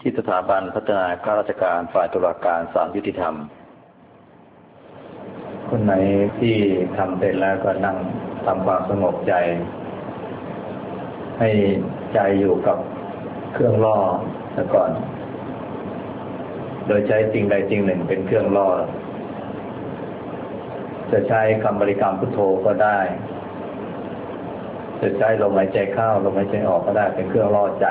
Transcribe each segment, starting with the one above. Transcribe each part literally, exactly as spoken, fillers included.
ที่สถาบันพัฒนาข้าราชการฝ่ายตุลาการศาลยุติธรรมคนไหนที่ทำเสร็จแล้วก็นั่งทำความสงบใจให้ใจอยู่กับเครื่องล่อซะก่อนโดยใช้สิ่งใดสิ่งหนึ่งเป็นเครื่องล่อจะใช้คำบริกรรมพุทโธก็ได้จะใช้ลมหายใจเข้าลมหายใจออกก็ได้เป็นเครื่องล่อใจ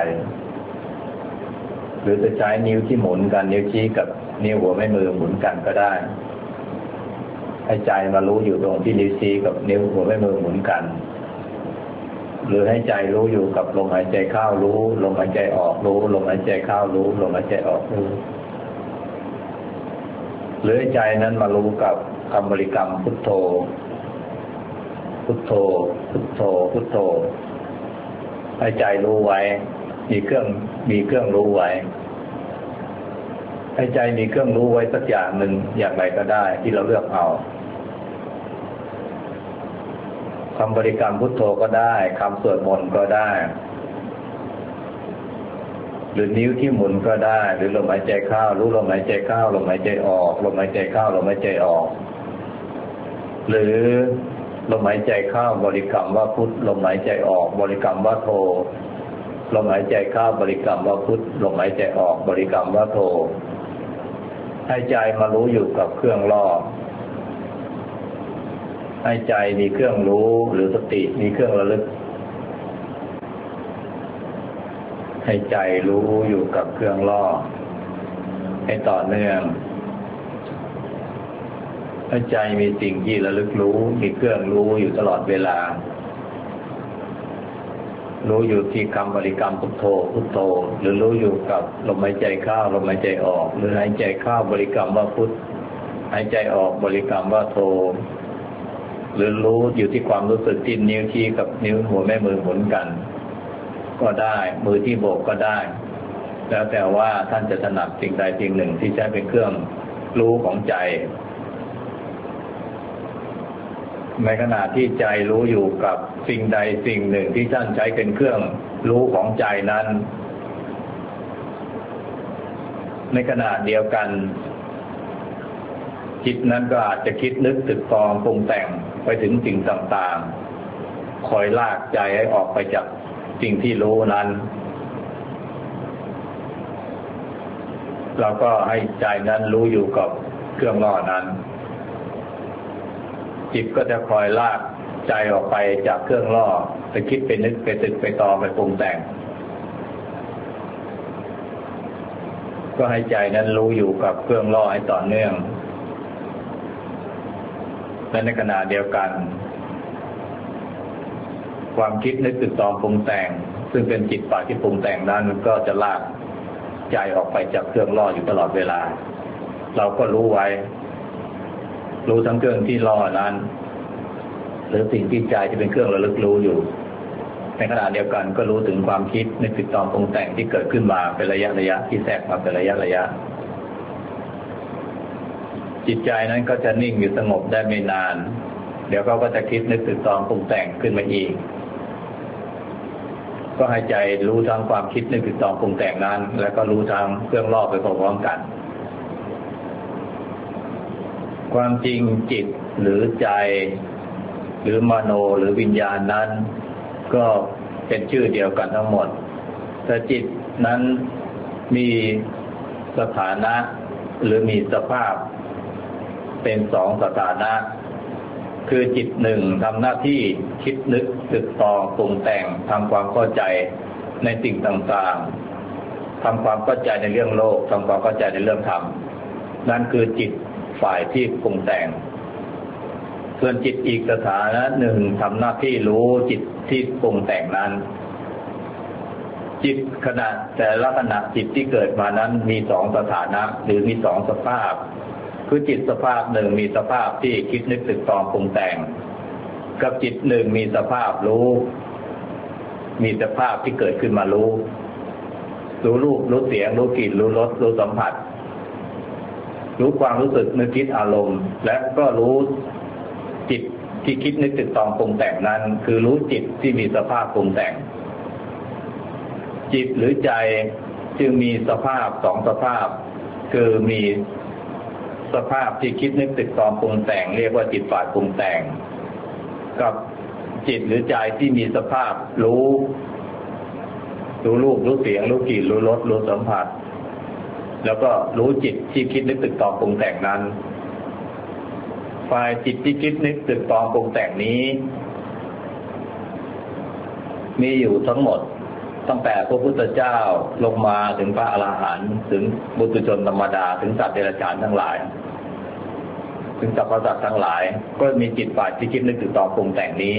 หรือจะใช้นิ้วที่หมุนกันนิ้วชี้กับนิ้วหัวแม่มือหมุนกันก็ได้ให้ใจมารู้อยู่ตรงที่นิ้วชี้กับนิ้วหัวแม่มือหมุนกันหรือให้ใจรู้อยู่กับลมหายใจเข้ารู้ลมหายใจออกรู้ลมหายใจเข้ารู้ลมหายใจออกรู้หรือให้ใจนั้นมารู้กับคำบริกรรมพุทโธพุทโธพุทโธพุทโธให้ใจรู้ไว้มีเครื่องมีเครื่องรู้ไว้ให้ใจมีเครื่องรู้ไว้สักอย่างหนึ่งอย่างไรก็ได้ที่เราเลือกเอาคำบริกรรมพุทโธก็ได้คำสวดมนต์ก็ได้หรือนิ้วที่หมุนก็ได้หรือลมหายใจเข้ารู้ลมหายใจเข้าลมหายใจออกลมหายใจเข้าลมหายใจออกหรือลมหายใจเข้าบริกรรมว่าพุทลมหายใจออกบริกรรมว่าโธลมหายใจเข้าบริกรรมว่าพุทลมหายใจออกบริกรรมว่าโธให้ใจมารู้อยู่กับเครื่องล่อให้ใจมีเครื่องรู้หรือสติมีเครื่องระลึกให้ใจรู้อยู่กับเครื่องล่อให้ต่อเนื่องให้ใจมีสิ่งที่ระลึกรู้มีเครื่องรู้อยู่ตลอดเวลารู้อยู่ที่คำบริกรรมพุทโธพุทโธหรือรู้อยู่กับลมหายใจเข้าลมหายใจออกหรือหายใจเข้าบริกรรมว่าพุทหายใจออกบริกรรมว่าโธหรือรู้อยู่ที่ความรู้สึกที่นิ้วชี้กับนิ้วหัวแม่มือหมุนกันก็ได้มือที่โบกก็ได้แล้วแต่ว่าท่านจะถนัดสิ่งใดสิ่งหนึ่งที่ใช้เป็นเครื่องรู้ของใจในขณะที่ใจรู้อยู่กับสิ่งใดสิ่งหนึ่งที่ท่านใช้เป็นเครื่องรู้ของใจนั้นในขณะเดียวกันจิตนั้นก็อาจจะคิดนึกตึกตองปรุงแต่งไปถึงสิ่งต่างๆคอยลากใจให้ออกไปจากสิ่งที่รู้นั้นเราก็ให้ใจนั้นรู้อยู่กับเครื่องล่อนั้นจิตก็จะคอยลากใจออกไปจากเครื่องล่อไปคิดไปนึกไปตึกไปตองไปปรุงแต่งก็ให้ใจนั้นรู้อยู่กับเครื่องล่อให้ต่อเนื่องและในขณะเดียวกันความคิดนึกตึกตองปรุงแต่งซึ่งเป็นจิตฝ่ายที่ปรุงแต่งนั้นก็จะลากใจออกไปจากเครื่องล่ออยู่ตลอดเวลาเราก็รู้ไว้รู้ทั้งเครื่องที่ล่อนั้นหรือสิ่งที่ใจที่เป็นเครื่องระลึกรู้อยู่ในขณะเดียวกันก็รู้ถึงความคิดนึกตึกตองปรุงแต่งที่เกิดขึ้นมาเป็นระยะระยะที่แทรกมาเป็นระยะระยะจิตใจนั้นก็จะนิ่งอยู่สงบได้ไม่นานเดี๋ยวเขาก็จะคิดนึกตึกตองปรุงแต่งขึ้นมาอีกก็ให้ใจรู้ทั้งความคิดนึกตึกตองปรุงแต่งนั้นแล้วก็รู้ทั้งเครื่องล่อไปพร้อมๆกันความจริงจิตหรือใจหรือมโนหรือวิญญาณนั้นก็เป็นชื่อเดียวกันทั้งหมดแต่จิตนั้นมีสถานะหรือมีสภาพเป็นสองสถานะคือจิตหนึ่งทำหน้าที่คิดนึกตึกตองปรุงแต่งทำความเข้าใจในสิ่งต่างๆทำความเข้าใจในเรื่องโลกทำความเข้าใจในเรื่องธรรมนั่นคือจิตฝ่ายที่ปรุงแต่งส่วนจิตอีกสถานะหนึ่งทำหน้าที่รู้จิตที่ปรุงแต่งนั้นจิตขณะแต่ละขณะจิตที่เกิดมานั้นมีสองสถานะหรือมีสองสภาพคือจิตสภาพหนึ่งมีสภาพที่คิดนึกตึกตองปรุงแต่งกับจิตหนึ่งมีสภาพรู้มีสภาพที่เกิดขึ้นมารู้รู้รูปรู้เสียงรู้กลิ่นรู้รสรู้สัมผัสรู้ความรู้สึกนึกคิดอารมณ์และก็รู้จิตที่คิดนึกตึกตองปรุงแต่งนั้นคือรู้จิตที่มีสภาพปรุงแต่งจิตหรือใจจึงมีสภาพสองสภาพคือมีสภาพที่คิดนึกตึกตองปรุงแต่งเรียกว่าจิตฝ่ายปรุงแต่งกับจิตหรือใจที่มีสภาพรู้รู้รูปรู้เสียงรู้กลิ่นรู้รสรู้สัมผัสแล้วก็รู้จิตที่คิดนึกตึกตองปรุงแต่งนั้นฝ่ายจิตที่คิดนึกตึกตองปรุงแต่งนี้มีอยู่ทั้งหมดตั้งแต่พระพุทธเจ้าลงมาถึงพระอรหันต์ถึงบุตุชนธรรมดาถึงสัตว์เดรัจฉานทั้งหลายถึงสรรพสัตว์ทั้งหลายก็มีจิตฝ่ายที่คิดนึกตึกตองปรุงแต่งนี้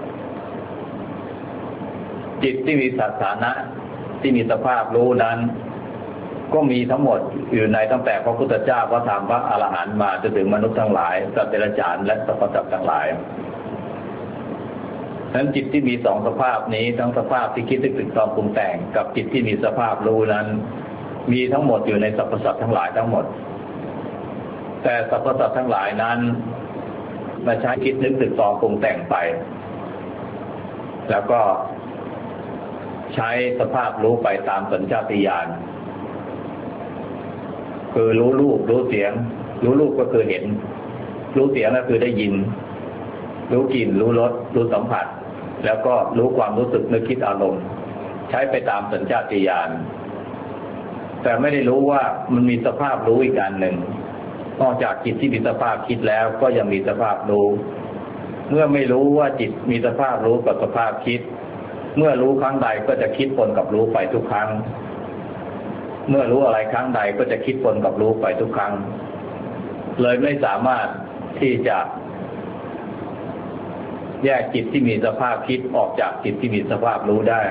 จิตที่มีสถานะที่มีสภาพรู้นั้นก็มีทั้งหมดอยู่ในตั้งแต่พระพุทธเจ้าพระธรรมพระอรหันต์มาจนถึงมนุษย์ทั้งหลายสัตว์เดรัจฉานและสรรพสัตว์ทั้งหลายฉะนั้นจิตที่มีสองสภาพนี้ทั้งสภาพที่คิดนึกตึกตองปรุงแต่งกับจิตที่มีสภาพรู้นั้นมีทั้งหมดอยู่ในสรรพสัตว์ทั้งหลายทั้งหมดแต่สรรพสัตว์ทั้งหลายนั้นมาใช้คิดนึกตึกตองปรุงแต่งไปแล้วก็ใช้สภาพรู้ไปตามสัญชาตญาณคือรู้รูปรู้เสียงรู้รูปก็คือเห็นรู้เสียงก็คือได้ยินรู้กลิ่นรู้รสรู้สัมผัสแล้วก็รู้ความรู้สึกนึกคิดอารมณ์ใช้ไปตามสัญชาตญาณแต่ไม่ได้รู้ว่ามันมีสภาพรู้อีกอันหนึ่งนอกจากจิตที่มีสภาพคิดแล้วก็ยังมีสภาพรู้เมื่อไม่รู้ว่าจิตมีสภาพรู้กับสภาพคิดเมื่อรู้ครั้งใดก็จะคิดปนกับรู้ไปทุกครั้งเมื่อรู้อะไรครั้งใดก็จะคิดปนกับรู้ไปทุกครั้งเลยไม่สามารถที่จะแยกจิตที่มีสภาพคิดออกจากจิตที่มีสภาพรู้ได้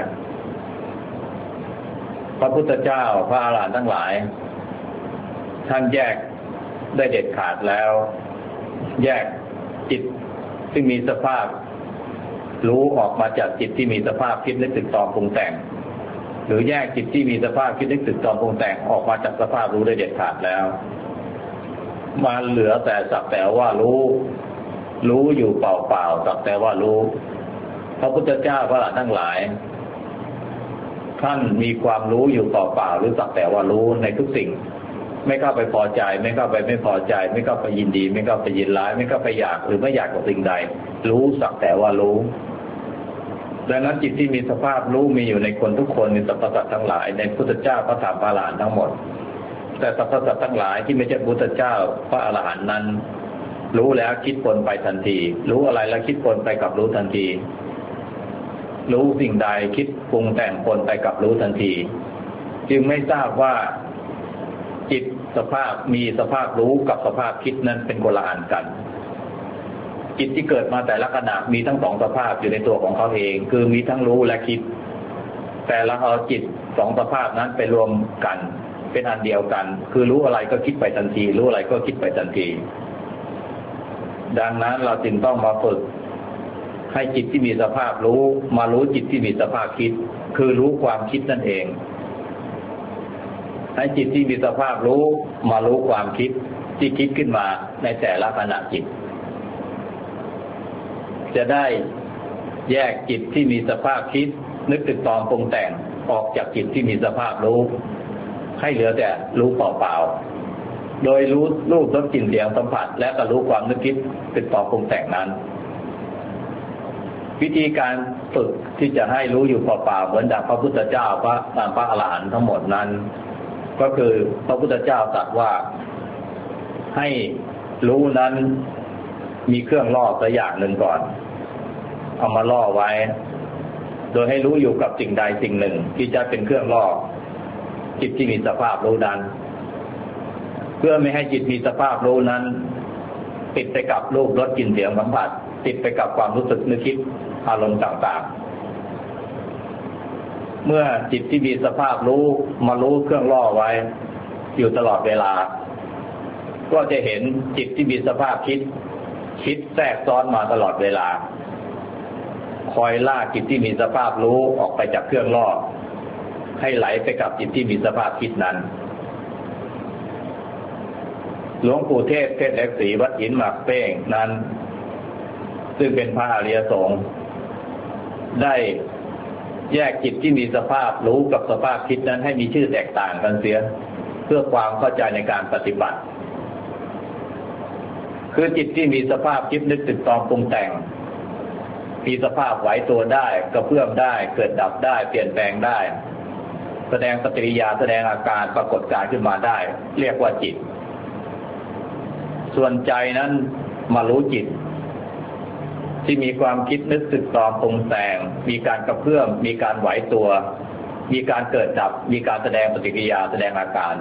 พระพุทธเจ้าพระอรหันต์ทั้งหลายท่านแยกได้เด็ดขาดแล้วแยกจิตที่มีสภาพรู้ออกมาจากจิตที่มีสภาพคิดนึกตึกตองปรุงแต่งหรือแยกจิตที่มีสภาพคิดนึกตึกตองปรุงแต่งออกมาจากสภาพรู้ได้เด็ดขาดแล้วมาเหลือแต่สักแต่ว่ารู้รู้อยู่เปล่าๆสักแต่ว่ารู้พระพุทธเจ้าพระอรหันต์ทั้งหลายท่านมีความรู้อยู่เปล่าๆหรือสักแต่ว่ารู้ในทุกสิ่งไม่เข้าไปพอใจไม่เข้าไปไม่พอใจไม่เข้าไปยินดีไม่เข้าไปยินร้ายไม่เข้าไปอยากหรือไม่อยากกับสิ่งใดรู้สักแต่ว่ารู้ดังนั้นจิตที่มีสภาพรู้มีอยู่ในคนทุกคนในสรรพสัตว์ทั้งหลายในพุทธเจ้าพระธรรมพระอรหันต์ทั้งหมดแต่สรรพสัตว์ทั้งหลายที่ไม่ใช่พุทธเจ้าพระอรหันต์นั้นรู้แล้วคิดปนไปทันทีรู้อะไรแล้วคิดปนไปกับรู้ทันทีรู้สิ่งใดคิดปรุงแต่งปนไปกับรู้ทันทีจึงไม่ทราบว่าจิตสภาพมีสภาพรู้กับสภาพคิดนั้นเป็นคนละอันกันจิตที่เกิดมาแต่ละขณะมีทั้งสองสภาพอยู่ในตัวของเขาเองคือมีทั้งรู้และคิดแต่เราเอาจิตสองสภาพนั้นไปรวมกันเป็นอันเดียวกันคือรู้อะไรก็คิดไปทันทีรู้อะไรก็คิดไปทันทีดังนั้นเราจึงต้องมาฝึกให้จิตที่มีสภาพรู้มารู้จิตที่มีสภาพคิดคือรู้ความคิดนั่นเองให้จิตที่มีสภาพรู้มารู้ความคิดที่คิดขึ้นมาในแต่ละขณะจิตจะได้แยกจิตที่มีสภาพคิดนึกตึกตองปรุงแต่งออกจากจิตที่มีสภาพรู้ให้เหลือแต่รู้เปล่าๆโดยรู้รูปรสกลิ่นเสียงสัมผัสและก็รู้ความนึกคิดตึกตองปรุงแต่งนั้นวิธีการฝึกที่จะให้รู้อยู่เปล่าๆเหมือนดังพระพุทธเจ้าพระพระอรหันต์ทั้งหมดนั้นก็คือพระพุทธเจ้าตรัสว่าให้รู้นั้นมีเครื่องล่อสักอย่างหนึ่งก่อนเอามาล่อไว้โดยให้รู้อยู่กับสิ่งใดสิ่งหนึ่งที่จะเป็นเครื่องล่อจิตที่มีสภาพรู้นั้นเพื่อไม่ให้จิตมีสภาพรู้นั้นติดไปกับรูปรสกลิ่นเสียงสัมผัสติดไปกับความรู้สึกนึกคิดอารมณ์ต่างๆเมื่อจิตที่มีสภาพรู้มารู้เครื่องล่อไว้อยู่ตลอดเวลาก็จะเห็นจิตที่มีสภาพคิดคิดแทรกซ้อนมาตลอดเวลาคอยล่าจิตที่มีสภาพรู้ออกไปจากเครื่องล่อให้ไหลไปกับจิตที่มีสภาพคิดนั้นหลวงปู่เทศเทศเล็กศรีวัดหินหมากเป้งนั้นซึ่งเป็นพระอริยสงฆ์ได้แยกจิตที่มีสภาพรู้กับสภาพคิดนั้นให้มีชื่อแตกต่างกันเสียเพื่อความเข้าใจในการปฏิบัติคือจิตที่มีสภาพคิดนึกตึกตองปรุงแต่งมีสภาพไหวตัวได้กระเพื่อมได้เกิดดับได้เปลี่ยนแปลงได้แสดงปฏิกิริยาแสดงอาการปรากฏการขึ้นมาได้เรียกว่าจิตส่วนใจนั้นมารู้จิตที่มีความคิดนึกตึกตองปรุงแต่งมีการกระเพื่อมมีการไหวตัวมีการเกิดดับมีการแสดงปฏิกิริยาแสดงอาการ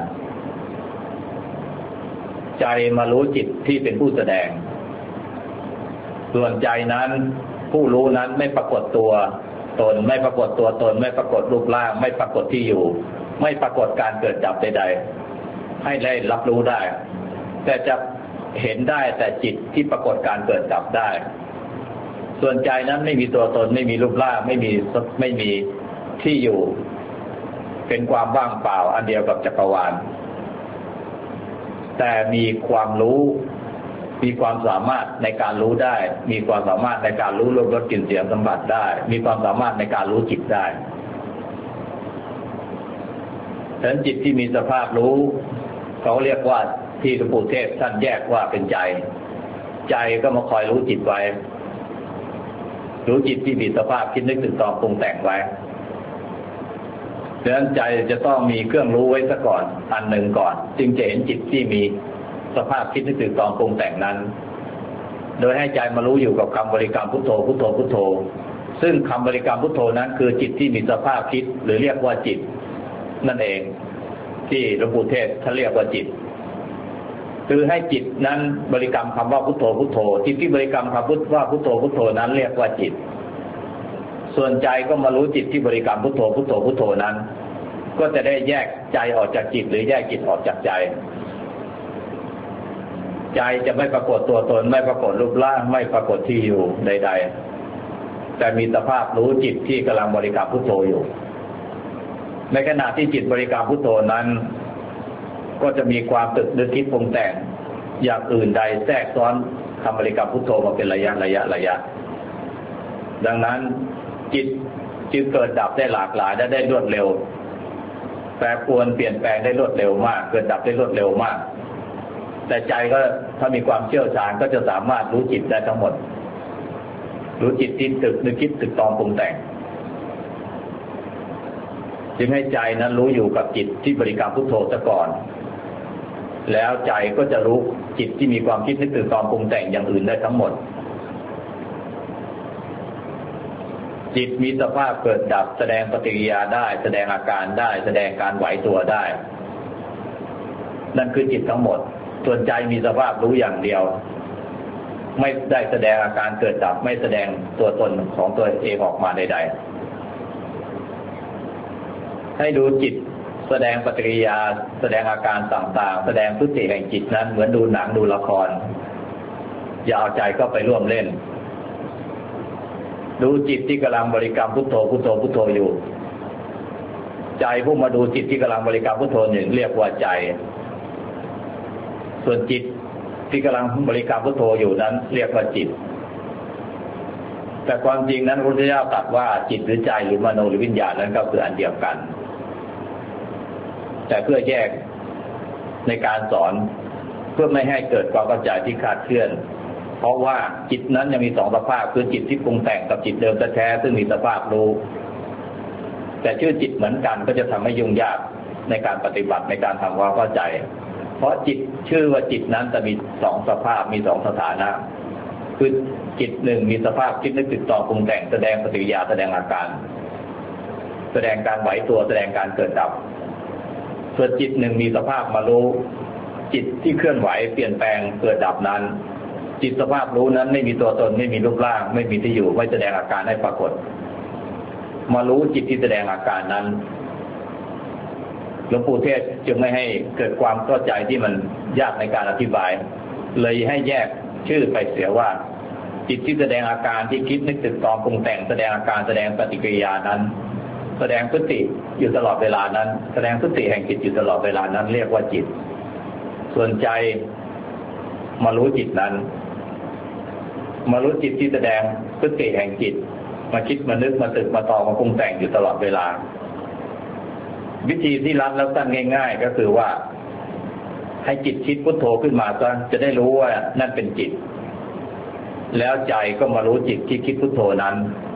ใจมารู้จิตที่เป็นผู้แสดงส่วนใจนั้นผู้รู้นั้นไม่ปรากฏตัวตนไม่ปรากฏตัวตนไม่ปรากฏรูปร่างไม่ปรากฏที่อยู่ไม่ปรากฏการเกิดดับใดๆให้ได้รับรู้ได้แต่จะเห็นได้แต่จิตที่ปรากฏการเกิดดับได้ส่วนใจนั้นไม่มีตัวตนไม่มีรูปร่างไม่มีไม่มีที่อยู่เป็นความว่างเปล่าอันเดียวกับจักรวาลแต่มีความรู้มีความสามารถในการรู้ได้มีความสามารถในการรู้รูปรสกลิ่นเสียงสัมผัสได้มีความสามารถในการรู้จิตได้ฉะนั้นจิตที่มีสภาพรู้เขาเรียกว่าที่หลวงปู่เทศท่านแยกว่าเป็นใจใจก็มาคอยรู้จิตไว้รู้จิตที่มีสภาพคิดนึกตึกตองปรุงแต่งไว้ดังนั้นใจจะต้องมีเครื่องรู้ไว้ซะก่อนอันหนึ่งก่อนจึงจะเห็นจิตที่มีสภาพคิดนึกตึกตองปรุงแต่งนั้นโดยให้ใจมารู้อยู่กับคำบริกรรมพุทโธพุทโธพุทโธซึ่งคำบริกรรมพุทโธนั้นคือจิตที่มีสภาพคิดหรือเรียกว่าจิตนั่นเองที่หลวงปู่เทศท่านเรียกว่าจิตคือให้จิตนั้นบริกรรมคำว่าพุทโธพุทโธจิตที่บริกรรมคำพุทว่าพุทโธพุทโธนั้นเรียกว่าจิตส่วนใจก็มารู้จิตที่บริกรรมพุทโธพุทโธพุทโธนั้นก็จะได้แยกใจออกจากจิตหรือแยกจิตออกจากใจใจจะไม่ปรากฏตัวตนไม่ปรากฏรูปร่างไม่ปรากฏที่อยู่ใดๆแต่มีสภาพรู้จิตที่กำลังบริกรรมพุทโธอยู่ในขณะที่จิตบริกรรมพุทโธนั้นก็จะมีความตึกนึกคิดปรุงแต่งอย่างอื่นใดแทรกซ้อนคำบริกรรมพุทโธมาเป็นระยะระยะระยะดังนั้นจิตจึงเกิดดับได้หลากหลายและได้รวดเร็วแปรปรวนเปลี่ยนแปลงได้รวดเร็วมากเกิดดับได้รวดเร็วมากแต่ใจก็ถ้ามีความเชี่ยวชาญก็จะสามารถรู้จิตได้ทั้งหมดรู้จิตที่ตึกนึกคิดตึกตองปรุงแต่งจึงให้ใจนั้นรู้อยู่กับจิตที่บริกรรมพุทโธซะก่อนแล้วใจก็จะรู้จิตที่มีความคิดนึกตึกตองปรุงแต่งอย่างอื่นได้ทั้งหมดจิตมีสภาพเกิดดับแสดงปฏิกิริยาได้แสดงอาการได้แสดงการไหวตัวได้นั่นคือจิตทั้งหมดส่วนใจมีสภาพรู้อย่างเดียวไม่ได้แสดงอาการเกิดดับไม่แสดงตัวตนของตัวเองออกมาใดๆให้ดูจิตแสดงปฏิกิริยาแสดงอาการต่างๆแสดงพฤติแห่งจิตนั้นเหมือนดูหนังดูละครอย่าเอาใจเข้าไปร่วมเล่นดูจิตที่กำลังบริกรรมพุทโธพุทโธพุทโธอยู่ใจผู้มาดูจิตที่กำลังบริกรรมพุทโธหนึ่งเรียกว่าใจส่วนจิตที่กำลังบริกรรมพุทโธอยู่นั้นเรียกว่าจิตแต่ความจริงนั้นพระพุทธเจ้าตรัสว่าจิตหรือใจหรือมโนหรือวิญญาณนั้นก็คืออันเดียวกันแต่เพื่อแยกในการสอนเพื่อไม่ให้เกิดความเข้าใจที่คลาดเคลื่อนเพราะว่าจิตนั้นยังมีสองสภาพคือจิตที่ปรุงแต่งกับจิตเดิมแท้ๆซึ่งมีสภาพรู้แต่ชื่อจิตเหมือนกันก็จะทำให้ยุ่งยากในการปฏิบัติในการทำความเข้าใจเพราะจิตชื่อว่าจิตนั้นจะมีสองสภาพมีสองสถานะคือจิตหนึ่งมีสภาพคิดนึกติดต่อปรุงแต่งแสดงปฏิกิริยาแสดงอาการแสดงการไหวตัวแสดงการเกิดดับส่วนจิตหนึ่งมีสภาพมารู้จิตที่เคลื่อนไหวเปลี่ยนแปลงเกิดดับนั้นจิตสภาพรู้นั้นไม่มีตัวตนไม่มีรูปร่างไม่มีที่อยู่ไม่แสดงอาการให้ปรากฏมารู้จิตที่แสดงอาการนั้นหลวงปู่เทศจึงไม่ให้เกิดความเข้าใจที่มันยากในการอธิบายเลยให้แยกชื่อไปเสียว่าจิตที่แสดงอาการที่คิดนึกตึกตองปรุงแต่งแสดงอาการแสดงปฏิกิริยานั้นแสดงพฤติอยู่ตลอดเวลานั้นแสดงพฤติแห่งจิตอยู่ตลอดเวลานั้นเรียกว่าจิตส่วนใจมารู้จิตนั้นมารู้จิตที่แสดงพฤติแห่งจิตมาคิดมานึกมาตึกมาตองมาปรุงแต่งอยู่ตลอดเวลาวิธีที่รัดแล้วสั้นง่ายๆก็คือว่าให้จิตคิดพุทโธขึ้นมาซะจะได้รู้ว่านั่นเป็นจิตแล้วใจก็มารู้จิตที่คิดพุทโธนั้น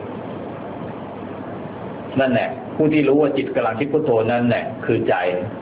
นั่นแหละผู้ที่รู้ว่าจิตกำลังคิดพุทโธนั้นแหละคือใจ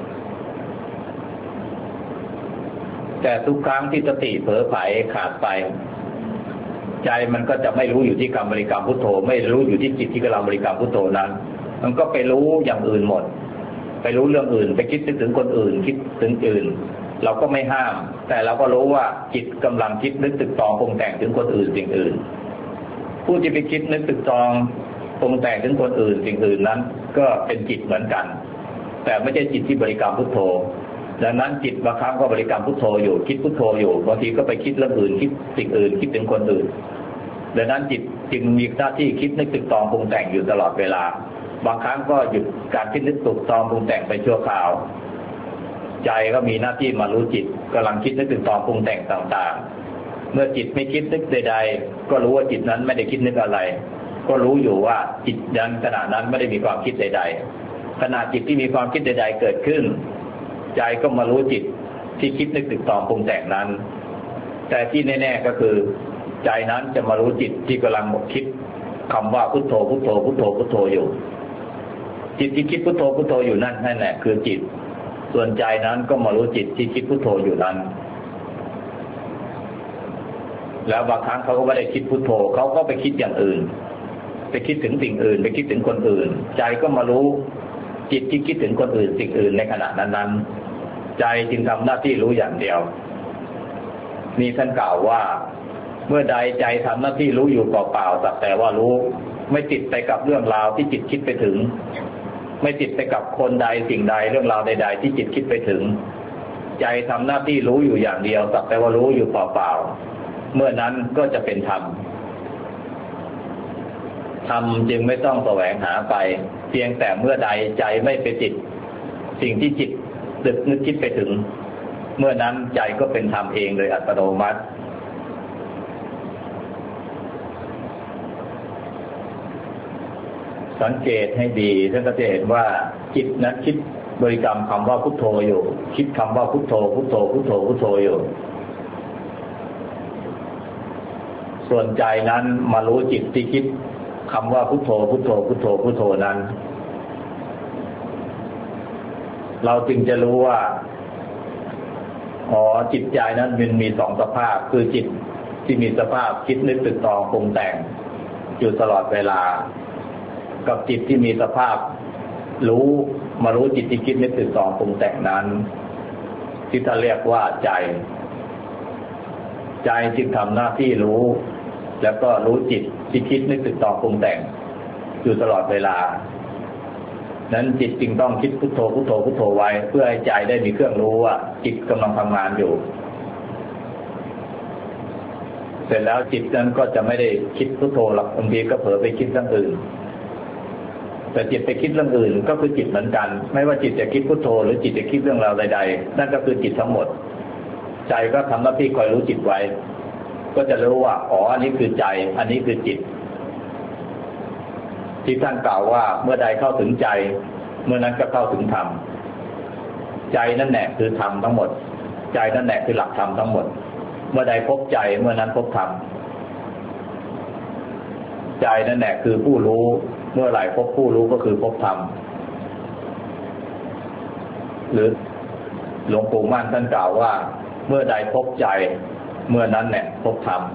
แต่ทุกครั้งที่สติเผลอไผลขาดไปใจมันก็จะไม่รู้อยู่ที่การบริกรรมพุทโธไม่รู้อยู่ที่จิตที่กำลังบริกรรมพุทโธนั้นมันก็ไปรู้อย่างอื่นหมดไปรู้เรื่องอื่นไปคิดถึงคนอื่นคิดถึงอื่นเราก็ไม่ห้ามแต่เราก็รู้ว่าจิตกำลังคิดนึกตึกตองปรุงแต่งถึงคนอื่นสิ่งอื่นผู้ที่ไปคิดนึกตึกตองปรุงแต่งถึงคนอื่นสิ่งอื่นนั้นก็เป็นจิตเหมือนกันแต่ไม่ใช่จิตที่บริกรรมพุทโธดังนั้นจิตบางครั้งก็บริกรรมพุทโธอยู่คิดพุทโธอยู่บางทีก็ไปคิดเรื่องอื่นคิดสิ่งอื่นคิดถึงคนอื่นดังนั้นจิตจึงมีหน้าที่คิดนึกตึกตองปรุงแต่งอยู่ตลอดเวลาบางครั้งก็หยุดการคิดนึกตึกตองปรุงแต่งไปชั่วคราวใจก็มีหน้าที่มารู้จิตกำลังคิดนึกตึกตองปรุงแต่งต่างๆเมื่อจิตไม่คิดนึกใดๆก็รู้ว่าจิตนั้นไม่ได้คิดนึกอะไรก็รู้อยู่ว่าจิตนั้นขณะนั้นไม่ได้มีความคิดใดๆขณะจิตที่มีความคิดใดๆเกิดขึ้นใจก็มารู้จิตที่คิดนึกตึกตองปรุงแต่งนั้นแต่ที่แน่ๆก็คือใจนั้นจะมารู้จิตที่กำลังคิดคำว่าพุทโธพุทโธพุทโธพุทโธอยู่จิตที่คิดพุทโธพุทโธอยู่นั่นนั่นแหละคือจิตส่วนใจนั้นก็มารู้จิตที่คิดพุทโธอยู่นั้นแล้วบางครั้งเขาก็ไม่ได้คิดพุทโธเขาก็ไปคิดอย่างอื่นไปคิดถึงสิ่งอื่นไปคิดถึงคนอื่นใจก็มารู้จิตที่คิดถึงคนอื่นสิ่งอื่นในขณะนั้นๆใจจึงทำหน้าที่รู้อย่างเดียวมีท่านกล่าวว่าเมื่อใดใจทำหน้าที่รู้อยู่เปล่าๆสักแต่ว่ารู้ไม่ติดไปกับเรื่องราวที่จิตคิดไปถึงไม่ติดไปกับคนใดสิ่งใดเรื่องราวใดๆที่จิตคิดไปถึงใจทำหน้าที่รู้อยู่อย่างเดียวสักแต่ว่ารู้อยู่เปล่าๆเมื่อนั้นก็จะเป็นธรรมธรรมจึงไม่ต้องแสวงหาไปเพียงแต่เมื่อใดใจไม่ไปติดสิ่งที่จิตตึกนึกคิดไปถึงเมื่อนั้นใจก็เป็นธรรมเองโดยอัตโนมัติสังเกตให้ดีท่านก็จะเห็นว่าจิตนั้นคิดบริกรรมคำว่าพุทโธอยู่คิดคำว่าพุทโธพุทโธพุทโธพุทโธอยู่ส่วนใจนั้นมารู้จิตที่คิดคำว่าพุทโธพุทโธพุทโธพุทโธนั้นเราจึงจะรู้ว่าอ๋อจิตใจนั้นมันมีสองสภาพคือจิตที่มีสภาพคิดนึกตึกตองปรุงแต่งอยู่ตลอดเวลากับจิตที่มีสภาพรู้มารู้จิตที่คิดนึกตึกตองปรุงแต่งนั้นที่ท่านเรียกว่าใจใจจึงทำหน้าที่รู้แล้วก็รู้จิตที่คิดนึกตึกตองปรุงแต่งอยู่ตลอดเวลานั้นจิตจึงต้องคิดพุทโธพุทโธพุทโธไว้เพื่อให้ใจได้มีเครื่องรู้ว่าจิตกำลังทำงานอยู่เสร็จแล้วจิตนั้นก็จะไม่ได้คิดพุทโธหรอกบางทีก็เผลอไปคิดเรื่องอื่นแต่จิตไปคิดเรื่องอื่นก็คือจิตเหมือนกันไม่ว่าจิตจะคิดพุทโธหรือจิตจะคิดเรื่องราวใดๆนั่นก็คือจิตทั้งหมดใจก็ทำหน้าที่คอยรู้จิตไว้ก็จะรู้ว่าอ๋ออันนี้คือใจอันนี้คือจิตที่ท่านกล่าวว่าเมื่อใดเข้าถึงใจเมื่อนั้นก็เข้าถึงธรรมใจนั่นแหละคือธรรมทั้งหมดใจนั่นแหละคือหลักธรรมทั้งหมดเมื่อใดพบใจเมื่อนั้นพบธรรมใจนั่นแหละคือผู้รู้เมื่อไหร่พบผู้รู้ก็คือพบธรรมหรือหลวงปู่มั่นท่านกล่าวว่าเมื่อใดพบใจเมื่อนั้นแหละพบธรรม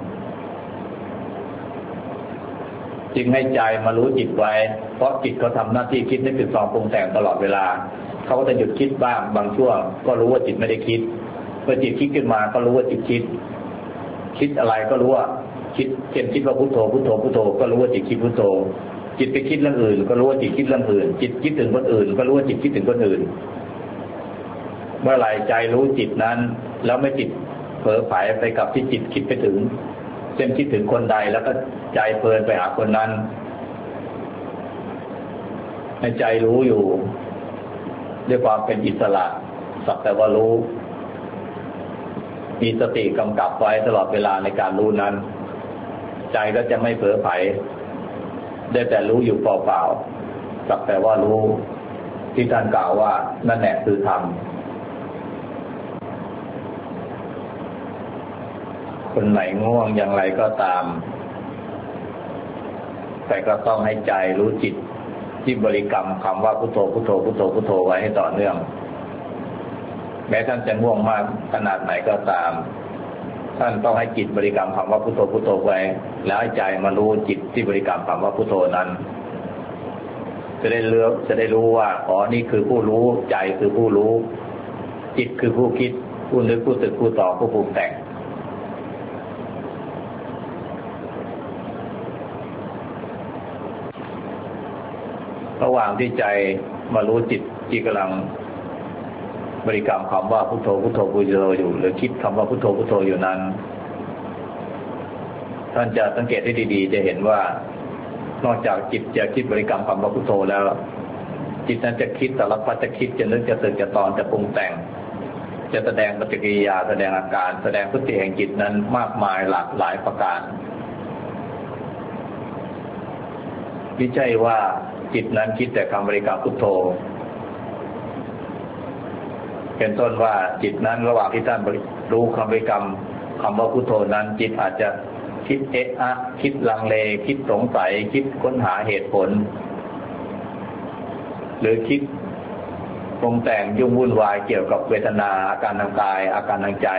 จึงให้ใจมารู้จิตไว้เพราะจิตเขาทำหน้าที่คิดนึกตึกตองปรุงแต่งตลอดเวลาเขาก็จะหยุดคิดบ้างบางช่วงก็รู้ว่าจิตไม่ได้คิดเมื่อจิตคิดขึ้นมาก็รู้ว่าจิตคิดคิดอะไรก็รู้ว่าคิดเช่นคิดว่าพุทโธพุทโธพุทโธก็รู้ว่าจิตคิดพุทโธจิตไปคิดเรื่องอื่นก็รู้ว่าจิตคิดเรื่องอื่นจิตคิดถึงคนอื่นก็รู้ว่าจิตคิดถึงคนอื่นเมื่อไหร่ใจรู้จิตนั้นแล้วไม่จิตเผลอไผลไปกับที่จิตคิดไปถึงเช่นคิดถึงคนใดแล้วก็ใจเพลินไปหาคนนั้นให้ใจรู้อยู่ด้วยความเป็นอิสระสักแต่ว่ารู้มีสติกำกับไว้ตลอดเวลาในการรู้นั้นใจก็จะไม่เผลอไผลได้แต่รู้อยู่เปล่าๆสักแต่ว่ารู้ที่ท่านกล่าวว่านั่นแหละคือธรรมคนไหนง่วงอย่างไรก็ตามแต่ก็ต้องให้ใจรู้จิตที่บริกรรมคำว่าพุทโธพุทโธพุทโธพุทโธไว้ให้ต่อเนื่องแม้ท่านจะง่วงมากขนาดไหนก็ตามท่านต้องให้จิตบริกรรมคำว่าพุทโธพุทโธไว้แล้วให้ใจมารู้จิตที่บริกรรมคำว่าพุทโธนั้นจะได้เลือกจะได้รู้ว่าอ๋อนี่คือผู้รู้ใจคือผู้รู้จิตคือผู้คิดผู้นึกผู้ตึกผู้ต่อผู้ปรุงแต่งระหว่างที่ใจมารู้จิตที่กำลังบริกรรมคำว่าพุทโธพุทโธพุทโธอยู่หรือคิดคำว่าพุทโธพุทโธอยู่นั้นท่านจะสังเกตให้ดีๆจะเห็นว่านอกจากจิตจะคิดบริกรรมคำว่าพุทโธแล้วจิตนั้นจะคิดสารพัดจะคิดจะนึกจะตึกจะตอนจะปรุงแต่งจะแสดงปฏิกิริยาแสดงอาการแสดงพฤติแห่งจิตนั้นมากมายหลากหลายประการไม่ใช่ว่าจิตนั้นคิดแต่คำบริกรรมพุทโธเป็นต้นว่าจิตนั้นระหว่างที่ท่านรู้คำบริกรรมคำว่าพุทโธนั้นจิตอาจจะคิดเอะอะคิดลังเลคิดสงสัยคิดค้นหาเหตุผลหรือคิดปรุงแต่งยุ่งวุ่นวายเกี่ยวกับเวทนาอาการทางกายอาการทางใจ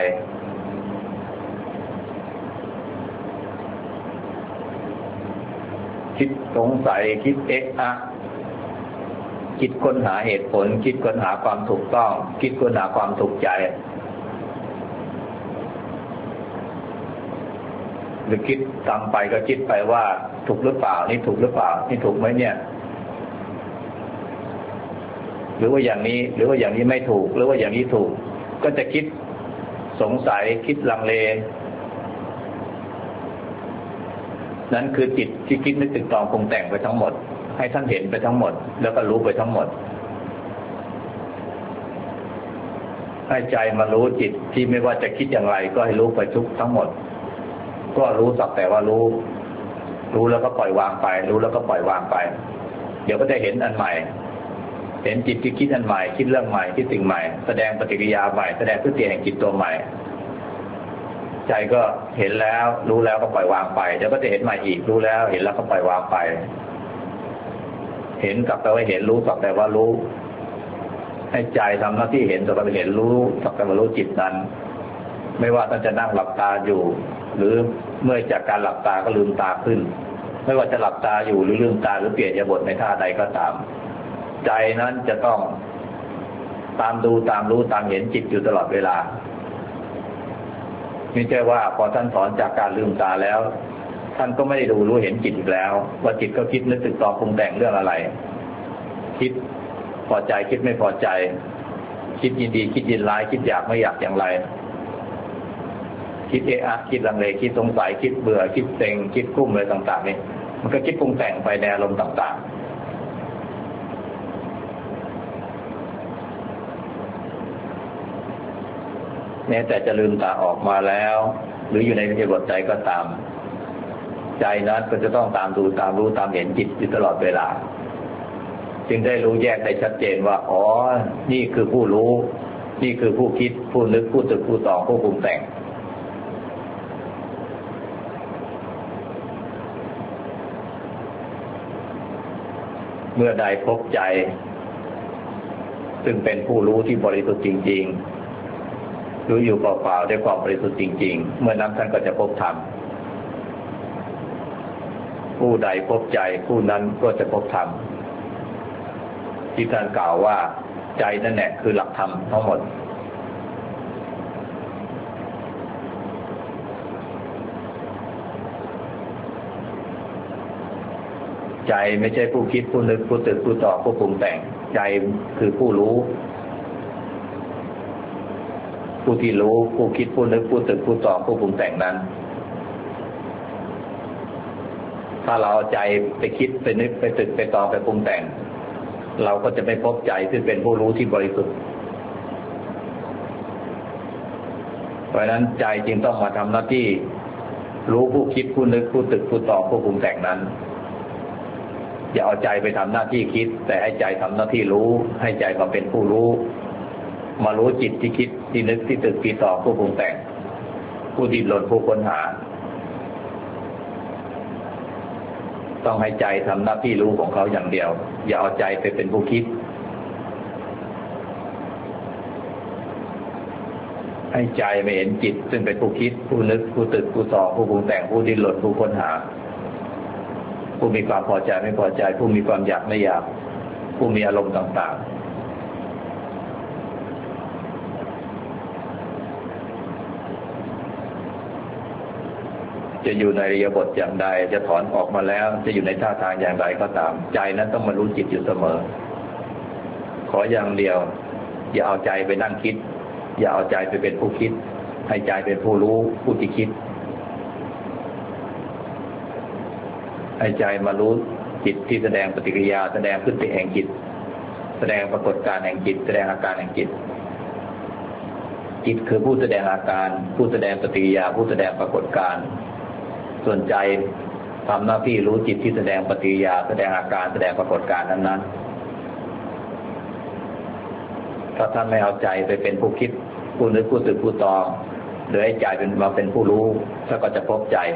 คิดสงสัยคิดเอะอะคิดค้นหาเหตุผลคิดค้นหาความถูกต้องคิดค้นหาความถูกใจหรือคิดตามไปก็คิดไปว่าถูกหรือเปล่านี่ถูกหรือเปล่านี่ถูกไหมเนี่ยหรือว่าอย่างนี้หรือว่าอย่างนี้ไม่ถูกหรือว่าอย่างนี้ถูกก็จะคิดสงสัยคิดลังเลนั่นคือจิตที่คิดนึกตึกตองปรุงแต่งไปทั้งหมดให้ท่านเห็นไปทั้งหมดแล้วก็รู้ไปทั้งหมดให้ใจมารู้จิตที่ไม่ว่าจะคิดอย่างไรก็ให้รู้ไปทุกทั้งหมดก็รู้สักแต่ว่ารู้รู้แล้วก็ปล่อยวางไปรู้แล้วก็ปล่อยวางไปเดี๋ยวก็จะเห็นอันใหม่เห็นจิตที่คิดอันใหม่คิดเรื่องใหม่คิดสิ่งใหม่แสดงปฏิกิริยาใหม่แสดงพฤติแห่งจิตตัวใหม่ใจก็เห็นแล้วรู้แล้วก็ปล่อยวางไปเดี๋ยวก็จะเห็นใหม่อีกรู้แล้วเห็นแล้วก็ปล่อยวางไปเห็นสักแต่ว่าเห็นรู้สักแต่ว่ารู้ให้ใจทำหน้าที่เห็นสักแต่ว่าเห็นรู้สักแต่ว่ารู้จิตนั้นไม่ว่าท่านจะนั่งหลับตาอยู่หรือเมื่อจากการหลับตาก็ลืมตาขึ้นไม่ว่าจะหลับตาอยู่หรือลืมตาหรือเปลี่ยนอิริยาบถในท่าใดก็ตามใจนั้นจะต้องตามดูตามรู้ตามเห็นจิตอยู่ตลอดเวลาไม่ใช่ว่าพอท่านสอนจากการลืมตาแล้วท่านก็ไม่ได้ดูรู้เห็นจิตอีกแล้วว่าจิตก็คิดนึกตึกตองปรุงแต่งเรื่องอะไรคิดพอใจคิดไม่พอใจคิดยินดีคิดยินร้ายคิดอยากไม่อยากอย่างไรคิดเอะอะคิดลังเลคิดสงสัยคิดเบื่อคิดเซ็งคิดกุ้มอะไรต่างๆนี่มันก็คิดปรุงแต่งไปในอารมณ์ต่างๆแม้แต่จะลืมตาออกมาแล้วหรืออยู่ในอิริยาบถใดก็ตามใจนั้นก็จะต้องตามดูตามรู้ตามเห็นจิตอยู่ตลอดเวลาจึงได้รู้แยกได้ชัดเจนว่าอ๋อนี่คือผู้รู้นี่คือผู้คิดผู้นึกผู้ตึกผู้ตองผู้ปรุงแต่งเมื่อใดพบใจซึ่งเป็นผู้รู้ที่บริสุทธิ์จริงๆรู้อยู่เปล่าๆด้วยความบริสุทธิ์จริงๆเมื่อนั้นท่านก็จะพบธรรมผู้ใดพบใจผู้นั้นก็จะพบธรรมที่ท่านกล่าวว่าใจนั่นแหละคือหลักธรรมทั้งหมดใจไม่ใช่ผู้คิดผู้นึกผู้ตึกผู้ต่อผู้ปรุงแต่งใจคือผู้รู้ผู้ที่รู้ผู้คิดผู้นึกผู้ตึกผู้ต่อผู้ปรุงแต่งนั้นถ้าเราเอาใจไปคิดไปนึกไปตึกไปต่อไปปรุงแต่งเราก็จะไม่พบใจที่เป็นผู้รู้ที่บริสุทธิ์เพราะฉะนั้นใจจึงต้องมาทำหน้าที่รู้ผู้คิดผู้นึกผู้ตึกผู้ต่อผู้ปรุงแต่งนั้นอย่าเอาใจไปทำหน้าที่คิดแต่ให้ใจทำหน้าที่รู้ให้ใจมาเป็นผู้รู้มารู้จิตที่คิดที่นึกที่ตึกที่ต่อผู้ปรุงแต่งผู้ดิ้นรนผู้ค้นหาต้องให้ใจทำหน้าที่รู้ของเขาอย่างเดียวอย่าเอาใจไปเป็นผู้คิดให้ใจไม่เห็นจิตซึ่งเป็นผู้คิดผู้นึกผู้ตึกผู้ต่อผู้ปรุงแต่งผู้ดิ้นรนผู้ค้นหาผู้มีความพอใจไม่พอใจผู้มีความอยากไม่อยากผู้มีอารมณ์ต่างๆจะอยู่ในอิริยาบถอย่างใดจะถอนออกมาแล้วจะอยู่ในท่าทางอย่างใดก็ตามใจนั้นต้องมารู้จิตอยู่เสมอขออย่างเดียวอย่าเอาใจไปนั่งคิดอย่าเอาใจไปเป็นผู้คิดให้ใจเป็นผู้รู้ผู้ที่คิดให้ใจมารู้จิตที่แสดงปฏิกิริยาแสดงพฤติแห่งจิตแสดงปรากฏการณ์แห่งจิตแสดงอาการแห่งจิตจิตคือผู้แสดงอาการผู้แสดงปฏิกิริยาผู้แสดงปรากฏการณ์ส่วนใจทำหน้าที่รู้จิตที่แสดงปฏิกิริยาแสดงอาการแสดงปรากฏการณ์นั้นๆถ้าท่านไม่เอาใจไปเป็นผู้คิดผู้นึกผู้ตึกผู้ตองโดยให้ใจเป็นมาเป็นผู้รู้ท่านก็จะพบใจ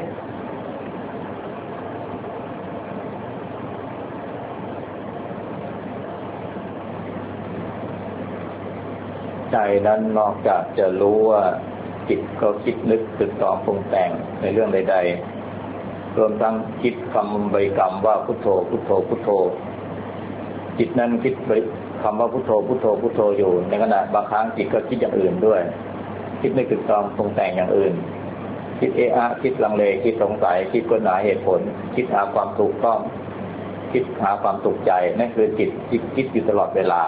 ใจนั้นนอกจากจะรู้ว่าจิตเขาคิดนึกตึกตองปรุงแต่งในเรื่องใดๆรวมทั้งคิดคำบริกรรมว่าพุทโธพุทโธพุทโธจิตนั้นคิดคำว่าพุทโธพุทโธพุทโธอยู่ในขณะบางครั้งจิตก็คิดอย่างอื่นด้วยคิดไม่ตึกตองปรุงแต่งอย่างอื่นคิดเอะอะคิดลังเลคิดสงสัยคิดค้นหาเหตุผลคิดหาความถูกต้องคิดหาความถูกใจนั่นคือจิตที่คิดอยู่ตลอดเวลา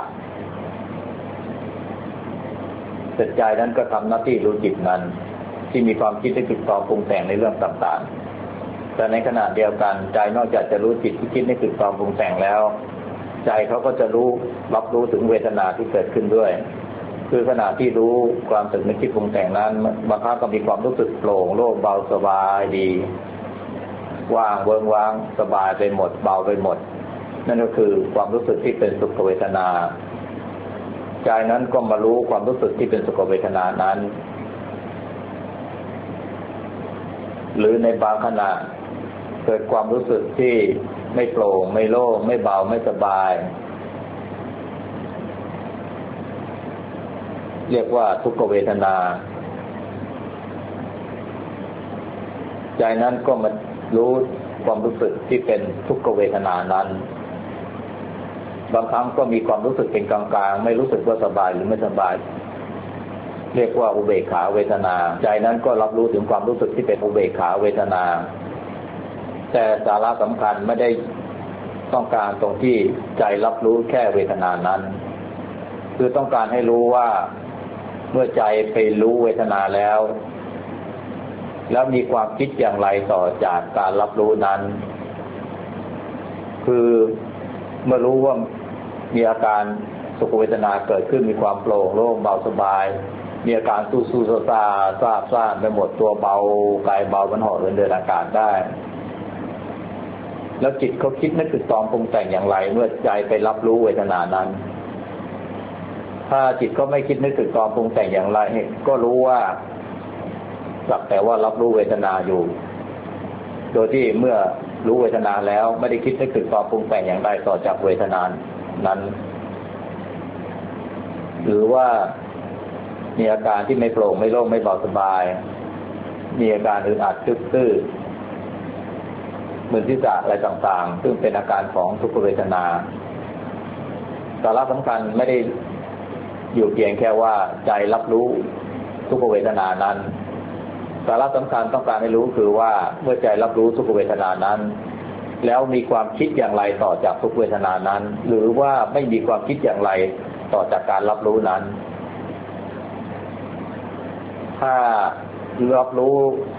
แต่ใจนั้นก็ทำหน้าที่รู้จิตนั้นที่มีความคิดที่ติดต่อปรุงแต่งในเรื่องต่างๆแต่ในขณะเดียวกันใจนอกจากจะรู้จิตที่คิดในติดต่อปรุงแต่งแล้วใจเขาก็จะรู้รับรู้ถึงเวทนาที่เกิดขึ้นด้วยคือขณะที่รู้ความสึกนึกคิดปรุงแต่งนั้นบางครั้งก็มีความรู้สึกโปร่งโล่งเบาสบายดีว่างเวิ้งว้างสบายไปหมดเบาไปหมดนั่นก็คือความรู้สึกที่เป็นสุขเวทนาใจนั้นก็มารู้ความรู้สึกที่เป็นสุขเวทนานั้นหรือในบางขณะเกิดความรู้สึกที่ไม่โปร่งไม่โล่งไม่เบาไม่สบายเรียกว่าทุกขเวทนาใจนั้นก็มารู้ความรู้สึกที่เป็นทุกขเวทนานั้นบางครั้งก็มีความรู้สึกเป็นกลางๆไม่รู้สึกว่าสบายหรือไม่สบายเรียกว่าอุเบกขาเวทนาใจนั้นก็รับรู้ถึงความรู้สึกที่เป็นอุเบกขาเวทนาแต่สาระสำคัญไม่ได้ต้องการตรงที่ใจรับรู้แค่เวทนานั้นคือต้องการให้รู้ว่าเมื่อใจไปรู้เวทนาแล้วแล้วมีความคิดอย่างไรต่อจากการรับรู้นั้นคือเมื่อรู้ว่ามีอาการสุขเวทนาเกิดขึ้นมีความโปร่งโล่งเบาสบายมีอาการสู้สู้ซ่าซ่าซาบซ่านไปหมดตัวเบากายเบามันห่อเหินเดินอากาศได้แล้วจิตเขาคิดนึกตึกตองปรุงแต่งอย่างไรเมื่อใจไปรับรู้เวทนานั้นถ้าจิตก็ไม่คิดนึกตึกตองปรุงแต่งอย่างไรก็รู้ว่าสักแต่ว่ารับรู้เวทนาอยู่โดยที่เมื่อรู้เวทนาแล้วไม่ได้คิดนึกตึกตองปรุงแต่งอย่างใดต่อจากเวทนานั้นหรือว่ามีอาการที่ไม่โปร่งไม่โล่งไม่เบาสบายมีอาการอึดอัดตึ๊บตื้อมึนศีรษะอะไรต่างๆซึ่งเป็นอาการของทุกขเวทนาสาระสำคัญไม่ได้อยู่เพียงแค่ว่าใจรับรู้ทุกขเวทนานั้นสาระสำคัญต้องการให้รู้คือว่าเมื่อใจรับรู้ทุกขเวทนานั้นแล้วมีความคิดอย่างไรต่อจากทุกเวทนานั้นหรือว่าไม่มีความคิดอย่างไรต่อจากการรับรู้นั้นถ้ารับรู้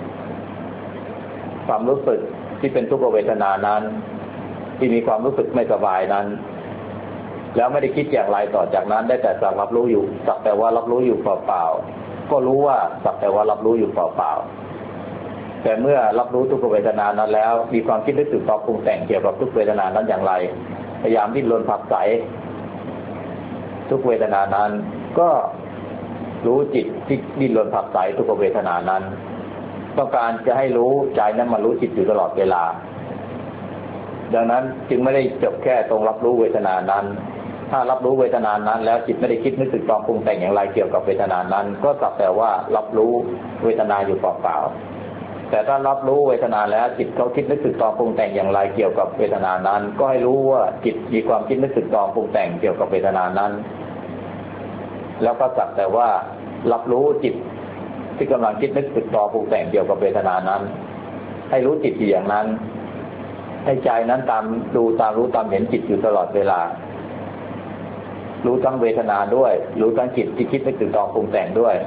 ความรู้สึกที่เป็นทุกขเวทนานั้นที่มีความรู้สึกไม่สบายนั้นแล้วไม่ได้คิดอย่างไรต่อจากนั้นได้แต่สักรับรู้อยู่สักแต่ว่ารับรู้อยู่เปล่าๆก็รู้ว่าสักแต่ว่ารับรู้อยู่เปล่าๆแต่เมื่อรับรู้ทุกขเวทนานั้นแล้วมีความคิดนึกสึกต่อปรุงแต่งเกี่ยวกับทุกเวทนานั้นอย่างไรพยายามดิ้นรนผลักไสทุกเวทนานั้นก็รู้จิตที่ดิ้นรนผลักไสทุกเวทนานั้นต้องการจะให้รู้ใจนั้นมารู้จิตอยู่ตลอดเวลาดังนั้นจึงไม่ได้จบแค่ตรงรับรู้เวทนานั้นถ้ารับรู้เวทนานั้นแล้วจิตไม่ได้คิดนึกสึกต่อปรุงแต่งอย่างไรเกี่ยวกับเวทนานั้นก็สักแต่ว่ารับรู้เวทนาอยู่เปล่าๆแต่ถ้ารับรู้เวทนาแล้วจิตเขาคิดนึกสึกต่อปรุงแต่งอย่างไรเกี่ยวกับเวทนานั้นก็ให้รู้ว่าจิตมีความคิดนึกสึกต่อปรุงแต่งเกี่ยวกับเวทนานั้นแล้วก็สักแต่ว่ารับรู้จิตที่กำลังคิดนึกสึกต่อปรุงแต่งเกี่ยวกับเวทนานั้นให้รู้จิตอย่างนั้นให้ใจนั้นตามดูตามรู้ตามเห็นจิตอยู่ตลอดเวลารู้ทั้งเวทนาด้วยรู้ทั้งจิตที่คิดนึกสึกต่อปรุงแต่งด้วย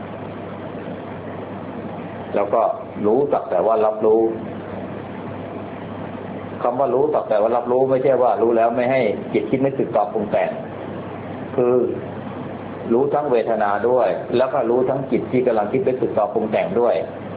แล้วก็รู้สักแต่ว่ารับรู้คำว่ารู้สักแต่ว่ารับรู้ไม่ใช่ว่ารู้แล้วไม่ให้จิตคิดนึกสึกต่อปรุงแต่งคือรู้ทั้งเวทนาด้วยแล้วก็รู้ทั้งจิตที่กำลังคิดนึกสึกต่อปรุงแต่งด้วย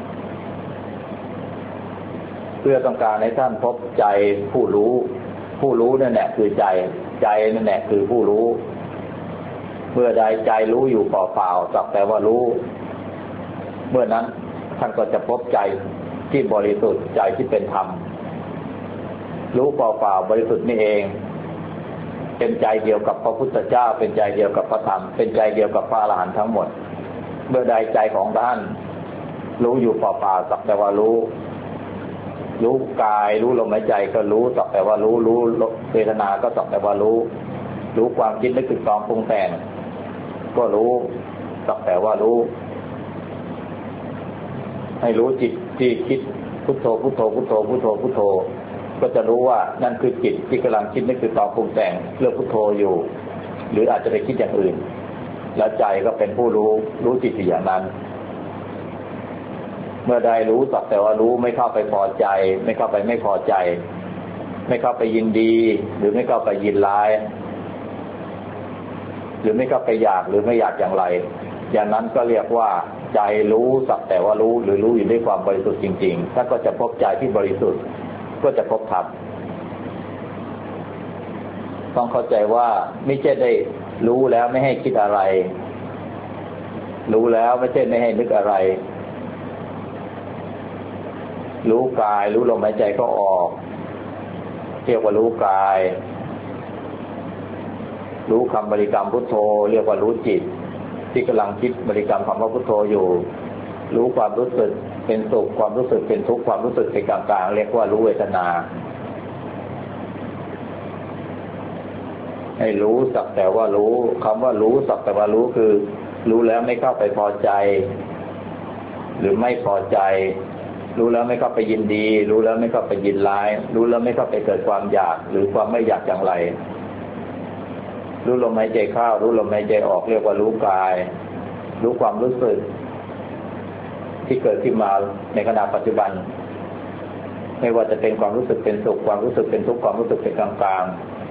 เพื่อต้องการให้ท่านพบใจผู้รู้ผู้รู้นั่นแหละคือใจใจนั่นแหละคือผู้รู้เมื่อใดใจรู้อยู่เปล่าๆสักแต่ว่ารู้เมื่อนั้นท่านก็จะพบใจที่บริสุทธิ์ใจที่เป็นธรรมรู้เปล่าๆบริสุทธิ์นี่เองเป็นใจเดียวกับพระพุทธเจ้าเป็นใจเดียวกับพระธรรมเป็นใจเดียวกับพระอรหันต์ทั้งหมดเมื่อใดใจของท่านรู้อยู่เปล่าๆสักแต่ว่ารู้รู้กายรู้ลมหายใจก็รู้สักแต่ว่ารู้รู้เวทนาก็สักแต่ว่ารู้รู้ความคิดนึกสึกต่อปรุงแต่งก็รู้สักแต่ว่ารู้ให้รู้จิตที่คิดพุทโธพุทโธพุทโธพุทโธพุทโธก็จะรู้ว่านั่นคือจิตที่กำลังคิดนึกสึกต่อปรุงแต่งเรื่องพุทโธอยู่หรืออาจจะไปคิดอย่างอื่นแล้วใจก็เป็นผู้รู้รู้จิตอย่างนั้นเมื่อใดรู้สักแต่ว่ารู้ไม่เข้าไปพอใจไม่เข้าไปไม่พอใจไม่เข้าไปยินดีหรือไม่เข้าไปยินร้ายหรือไม่เข้าไปอยากหรือไม่อยากอย่างไรอย่างนั้นก็เรียกว่าใจรู้สักแต่ว่ารู้หรือรู้อยู่ด้วยความบริสุทธิ์จริงๆถ้าก็จะพบใจที่บริสุทธิ์ก็จะพบธรรมต้องเข้าใจว่าไม่ใช่ได้รู้แล้วไม่ให้คิดอะไรรู้แล้วไม่ใช่ไม่ให้นึกอะไรรู้กายรู้ลมหายใจก็ออกเรียกว่ารู้กายรู้คำบริกรรมพุทโธเรียกว่ารู้จิตที่กำลังคิดบริกรรมคำว่าพุทโธอยู่รู้ความรู้สึกเป็นสุขความรู้สึกเป็นทุกข์ความรู้สึกเป็นกลางๆเรียกว่ารู้เวทนาให้รู้สักแต่ว่ารู้คำว่ารู้สักแต่ว่ารู้คือรู้แล้วไม่เข้าไปพอใจหรือไม่พอใจรู้แล้วไม่เข้าไปยินดีรู้แล้วไม่เข้าไปยินร้ายรู้แล้วไม่เข้าไปเกิดความอยากหรือความไม่อยากอย่างไรรู้ลมหายใจเข้ารู้ลมหายใจออกเรียกว่ารู้กายรู้ความรู้สึกที่เกิดขึ้นมาในขณะปัจจุบันไม่ว่าจะเป็นความรู้สึกเป็นสุขความรู้สึกเป็นทุกข์ความรู้สึกเป็นกลาง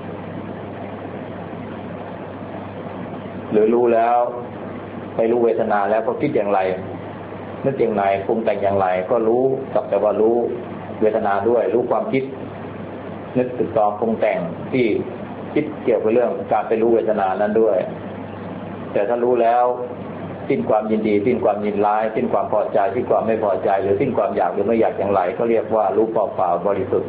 ๆหรือรู้แล้วไปรู้เวทนาแล้วก็คิดอย่างไรนึกอย่างไรปรุงแต่งอย่างไรก็รู้สักแต่ว่ารู้เวทนาด้วยรู้ความคิดนึกตึกตองปรุงแต่งที่คิดเกี่ยวกับเรื่องการไปรู้เวทนานั้นด้วยแต่ถ้ารู้แล้วสิ้นความยินดีสิ้นความยินร้ายสิ้นความพอใจสิ้นความไม่พอใจหรือสิ้นความอยากหรือไม่อยากอย่างไรก็เรียกว่ารู้เปล่าๆบริสุทธิ์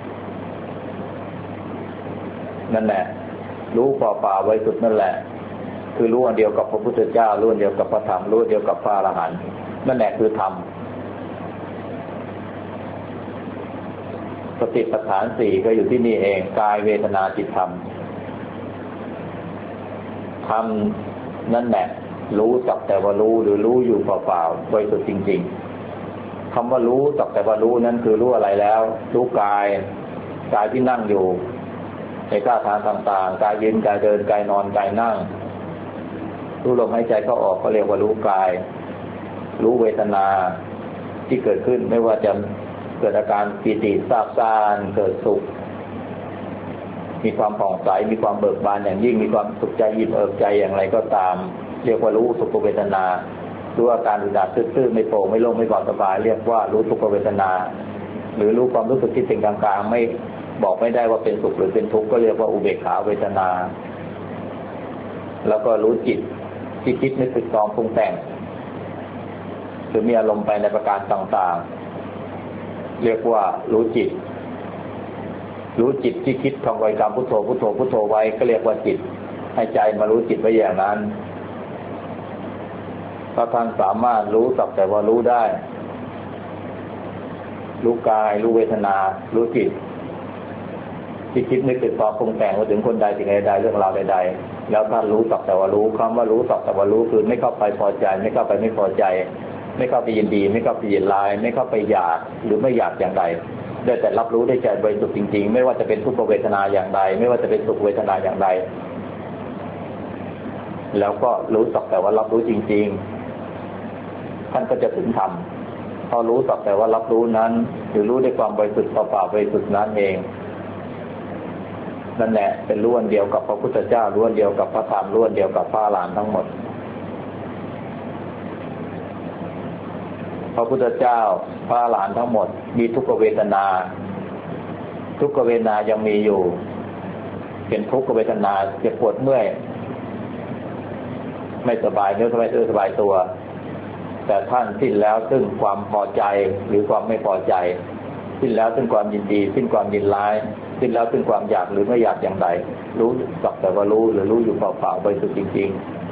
นั่นแหละรู้เปล่าๆบริสุทธิ์นั่นแหละคือรู้อันเดียวกับพระพุทธเจ้ารู้อันเดียวกับพระธรรมรู้อันเดียวกับพระอรหันต์นั่นแหละคือธรรมสติปัฏฐานสี่ก็อยู่ที่นี่เองกายเวทนาจิตธรรมธรรมนั่นแหละรู้สักแต่ว่ารู้หรือรู้อยู่เปล่าๆบริสุทธิ์จริงๆคำว่ารู้สักแต่ว่ารู้นั้นคือรู้อะไรแล้วรู้กายกายที่นั่งอยู่ในท่าทางต่างๆกายยืนกายเดินกายนอนกายนั่งรู้ลมหายใจเข้าออกก็เรียกว่ารู้กายรู้เวทนาที่เกิดขึ้นไม่ว่าจะเกิดอาการปีติซาบซ่านเกิดสุขมีความผ่องใสมีความเบิกบานอย่างยิ่งมีความสุขใจอิ่มเอิบใจอย่างไรก็ตามเรียกว่ารู้สุขเวทนารู้อาการอึดอัดซื่อๆไม่โปร่งไม่โล่งไม่เบาสบายเรียกว่ารู้ทุกขเวทนาหรือรู้ความรู้สึกที่เป็นกลางๆไม่บอกไม่ได้ว่าเป็นสุขหรือเป็นทุกข์ก็เรียกว่าอุเบกขาเวทนาแล้วก็รู้จิตที่คิดนึกตึกตองปรุงแต่งหรือมีอารมณ์ไปในประการต่างๆเรียกว่ารู้จิตรู้จิตที่คิดท่องบริกรรมพุทโธพุทโธพุทโธไว้ก็เรียกว่าจิตให้ใจมารู้จิตไว้อย่างนั้นถ้าท่านสามารถรู้สักแต่ว่ารู้ได้รู้กายรู้เวทนารู้จิตที่คิดนึกตึกตองปรุงแต่งว่าถึงคนใดสิ่งใดเรื่องราวใดๆแล้วท่านรู้สักแต่ว่ารู้คำว่ารู้สักแต่ว่ารู้คือไม่เข้าไปพอใจไม่เข้าไปไม่พอใจไม่เข้าไปยินดีไม่เข้าไปยินร้ายไม่เข้าไปอยากหรือไม่อยากอย่างใดได้แต่รับรู้ได้ใจบริสุทธิ์จริงๆไม่ว่าจะเป็นทุกขเวทนาอย่างใดไม่ว่าจะเป็นสุขเวทนาอย่างใดแล้วก็รู้สักแต่ว่ารับรู้จริงๆท่านก็จะถึงธรรมพอรู้สักแต่ว่ารับรู้นั้นหรือรู้ด้วยความบริสุทธิ์เปล่าๆบริสุทธิ์นั้นเองนั่นแหละเป็นล้วนเดียวกับพระพุทธเจ้าล้วนเดียวกับพระธรรมล้วนเดียวกับพระอรหันต์ทั้งหมดพระพุทธเจ้าพระอรหันต์ทั้งหมดมีทุกขเวทนาทุกขเวทนายังมีอยู่เป็นทุกขเวทนาเจ็บปวดเมื่อยไม่สบายเนื้อสบายตัวสบายตัวแต่ท่านสิ้นแล้วซึ่งความพอใจหรือความไม่พอใจสิ้นแล้วซึ่งความยินดีสิ้นความยินร้ายสิ้นแล้วซึ่งความอยากหรือไม่อยากอย่างใดรู้สักแต่ว่ารู้หรือรู้อยู่เปล่าๆบริสุทธิ์จริง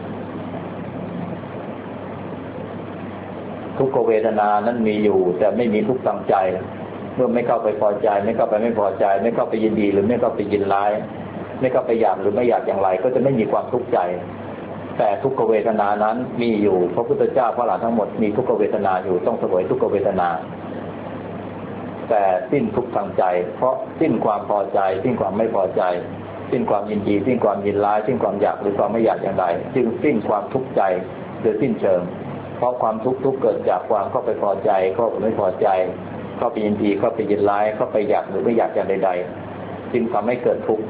ๆทุกขเวทนานั้นมีอยู่แต่ไม่มีทุกข์ทางใจเมื่อไม่เข้าไปพอใจไม่เข้าไปไม่พอใจไม่เข้าไปยินดีหรือไม่เข้าไปยินร้ายไม่เข้าไปอยากหรือไม่อยากอย่างไรก็จะไม่มีความทุกข์ใจแต่ทุกขเวทนานั้นมีอยู่พระพุทธเจ้าพระอรหันต์ทั้งหมดมีทุกขเวทนาอยู่ต้องเสวยทุกขเวทนาแต่สิ้นทุกข์ทางใจเพราะสิ้นความพอใจสิ้นความไม่พอใจสิ้นความยินดีสิ้นความยินร้ายสิ้นความอยากหรือความไม่อยากอย่างใดจึงสิ้นความทุกข์ใจโดยสิ้นเชิงเพราะความทุกข์ทุกเกิดจากความเข้าไปพอใจเข้าไปไม่พอใจเข้าไปยินดีเข้าไปยินร้ายเข้าไปอยากหรือไม่อยากอย่างใดๆจึงทำให้เกิดทุกข์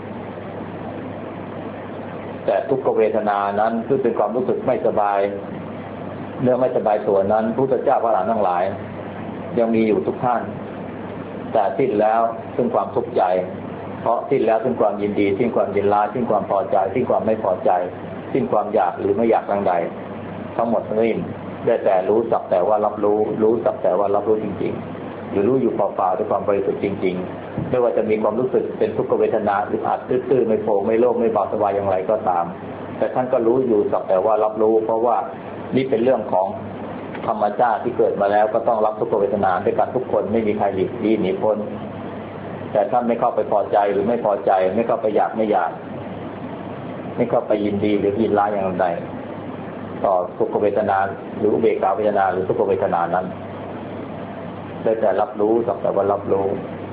แต่ทุกขเวทนานั้นคือเป็นความรู้สึกไม่สบายเนื้อไม่สบายตัวนั้นพระพุทธเจ้าพระอรหันต์ทั้งหลายยังมีอยู่ทุกท่านแต่สิ้นแล้วซึ่งความทุกข์ใจเพราะสิ้นแล้วซึ่งความยินดีสิ้นความยินร้ายสิ้นความพอใจสิ้นความไม่พอใจสิ้นความอยากหรือไม่อยากอย่างใดทั้งหมดนี้ได้แต่รู้สักแต่ว่ารับรู้รู้สักแต่ว่ารับรู้จริงๆหรือรู้อยู่เปล่าๆด้วยความบริสุทธิ์จริงๆไม่ว่าจะมีความรู้สึกเป็นทุกขเวทนาหรืออัดตื้อๆไม่โผล่ไม่โล่งไม่เบาสบายอย่างไรก็ตามแต่ท่านก็รู้อยู่สักแต่ว่ารับรู้เพราะว่านี่เป็นเรื่องของธรรมชาติที่เกิดมาแล้วก็ต้องรับทุกขเวทนาด้วยกันทุกคนไม่มีใครหลีกลี่หนีพ้นแต่ท่านไม่เข้าไปพอใจหรือไม่พอใจไม่เข้าไปอยากไม่อยากไม่เข้าไปยินดีหรือยินร้ายอย่างใดต่อทุกขเวทนาหรืออุเบกขาเวทนาหรือทุกขเวทนานั้นได้แต่รับรู้สักแต่ว่ารับรู้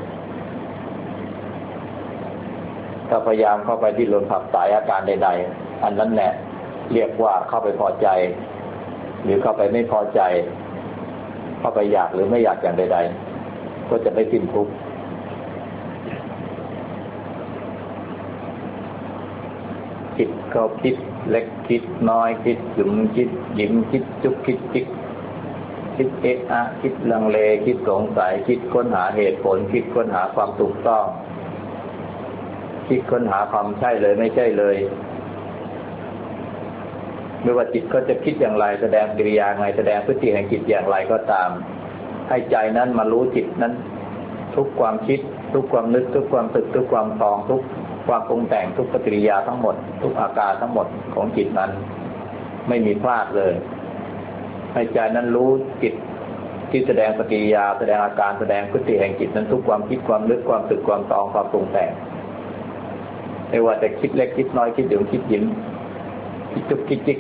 ถ้าพยายามเข้าไปที่ลมผักสายอาการใดๆอันนั้นแหละเรียกว่าเข้าไปพอใจหรือเข้าไปไม่พอใจเข้าไปอยากหรือไม่อยากอย่างใดๆก็จะไม่สิ้นทุกข์คิดก็คิดเล็กคิดน้อยคิดหยุมคิดยิ้มคิดจุกคิดจิกคิดเอะอะคิดลังเลคิดสงสัยคิดค้นหาเหตุผลคิดค้นหาความถูกต้องคิดค้นหาความใช่เลยไม่ใช่เลยไม่ว่าจิตก็จะคิดอย่างไรแสดงกิริยาไงแสดงพฤติแห่งจิตอย่างไรก็ตามให้ใจนั้นมารู้จิตนั้นทุกความคิดทุกความนึกทุกความตึกทุกความปองทุกความปรุงแต่งทุกปฏิกิริยาทั้งหมดทุกอาการทั้งหมดของจิตนั้นไม่มีพลาดเลยให้ใจนั้นรู้จิตที่แสดงปฏิกิริยาแสดงอาการแสดงพฤติแห่งจิตนั้นทุกความคิดความนึกความตึกความตองความปรุงแต่งไม่ว่าจะคิดเล็กคิดน้อยคิดหยุ่มคิดยิ้มคิดจุกคิดจิก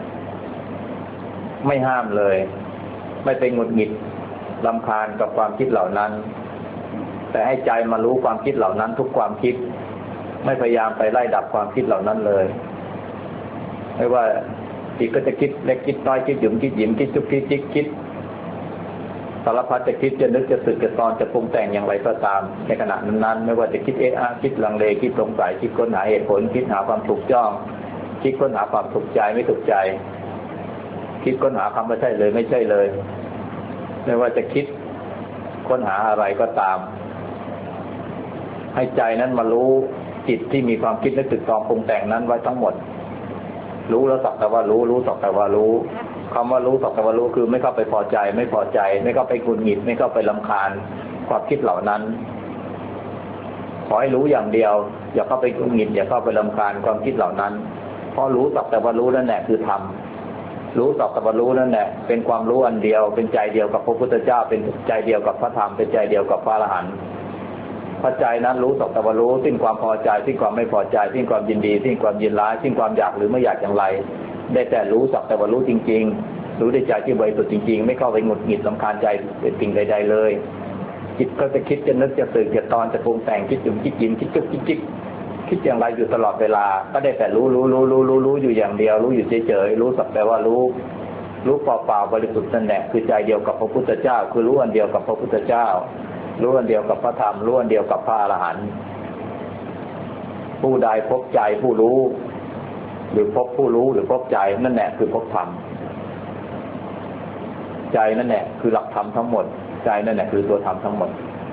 ไม่ห้ามเลยไม่ไปหงุดหงิดรำคาญกับความคิดเหล่านั้นแต่ให้ใจมารู้ความคิดเหล่านั้นทุกความคิดไม่พยายามไปไล่ดับความคิดเหล่านั้นเลยไม่ว่าจิตก็จะคิดเล็กคิดน้อยคิดหยุ่มคิดยิ้มคิดจุกคิดจิกคิดสารพัดจะคิดจะนึกจะสึกจะตอนจะปรุงแต่งอย่างไรก็ตามในขณะนั้นๆไม่ว่าจะคิดเอะอะคิดลังเลคิดสงสัยคิดค้นหาเหตุผลคิดหาความถูกต้องคิดค้นหาความถูกใจไม่ถูกใจคิดค้นหาคำว่าใช่เลยไม่ใช่เลยไม่ว่าจะคิดค้นหาอะไรก็ตามให้ใจนั้นมารู้จิตที่มีความคิดและตึกตองปรุงแต่งนั้นไว้ทั้งหมดรู้แล้วสักแต่ว่ารู้รู้สักแต่ว่ารู้คำว่ารู้สักแต่ว่ารู้คือไม่เข้าไปพอใจไม่พอใจไม่เข้าไปหงุดหงิดไม่เข้าไปรำคาญความคิดเหล่านั้นขอให้รู้อย่างเดียวอย่าเข้าไปหงุดหงิดอย่าเข้าไปรำคาญความคิดเหล่านั้นเพราะรู้สักแต่ว่ารู้นั่นแหละคือธรรมรู้สักแต่ว่ารู้นั่นแหละเป็นความรู้อันเดียวเป็นใจเดียวกับพระพุทธเจ้าเป็นใจเดียวกับพระธรรมเป็นใจเดียวกับพระอรหันต์พระใจนั้นรู้สักแต่ว่ารู้สิ้นความพอใจสิ้นความไม่พอใจสิ้นความยินดีสิ้นความยินร้ายสิ้นความอยากหรือไม่อยากอย่างไรได้แต่รู้สักแต่ว่ารู้จริงๆรู้ด้วยใจที่บริสุทธิ์จริงๆไม่เข้าไปหงุดหงิดรำคาญใจเป็นสิ่งใดๆเลยจิตก็จะคิดจะนึกจะตื่นจะตอนจะปรุงแต่งคิดจุ่มคิดยินคิดจุกคิดจิกคิดอย่างไรอยู่ตลอดเวลาก็ได้แต่รู้รู้รู้รู้รู้รู้อยู่อย่างเดียวรู้อยู่เฉยๆรู้สักแต่ว่ารู้รู้เปล่าๆบริสุทธิ์นั่นแหละคือใจเดียวกับพระพุทธเจ้าคือรู้อันเดียวกับพระพุทธเจ้ารู้อันเดียวกับพระธรรมรู้อันเดียวกับพระอรหันต์ผู้ใดพบใจผู้รู้หรือพบผู้รู้หรือพบใจนั่นแหละคือพบธรรมใจนั่นแหละคือหลักธรรมทั้งหมดใจนั่นแหละคือตัวธรรมทั้งหมด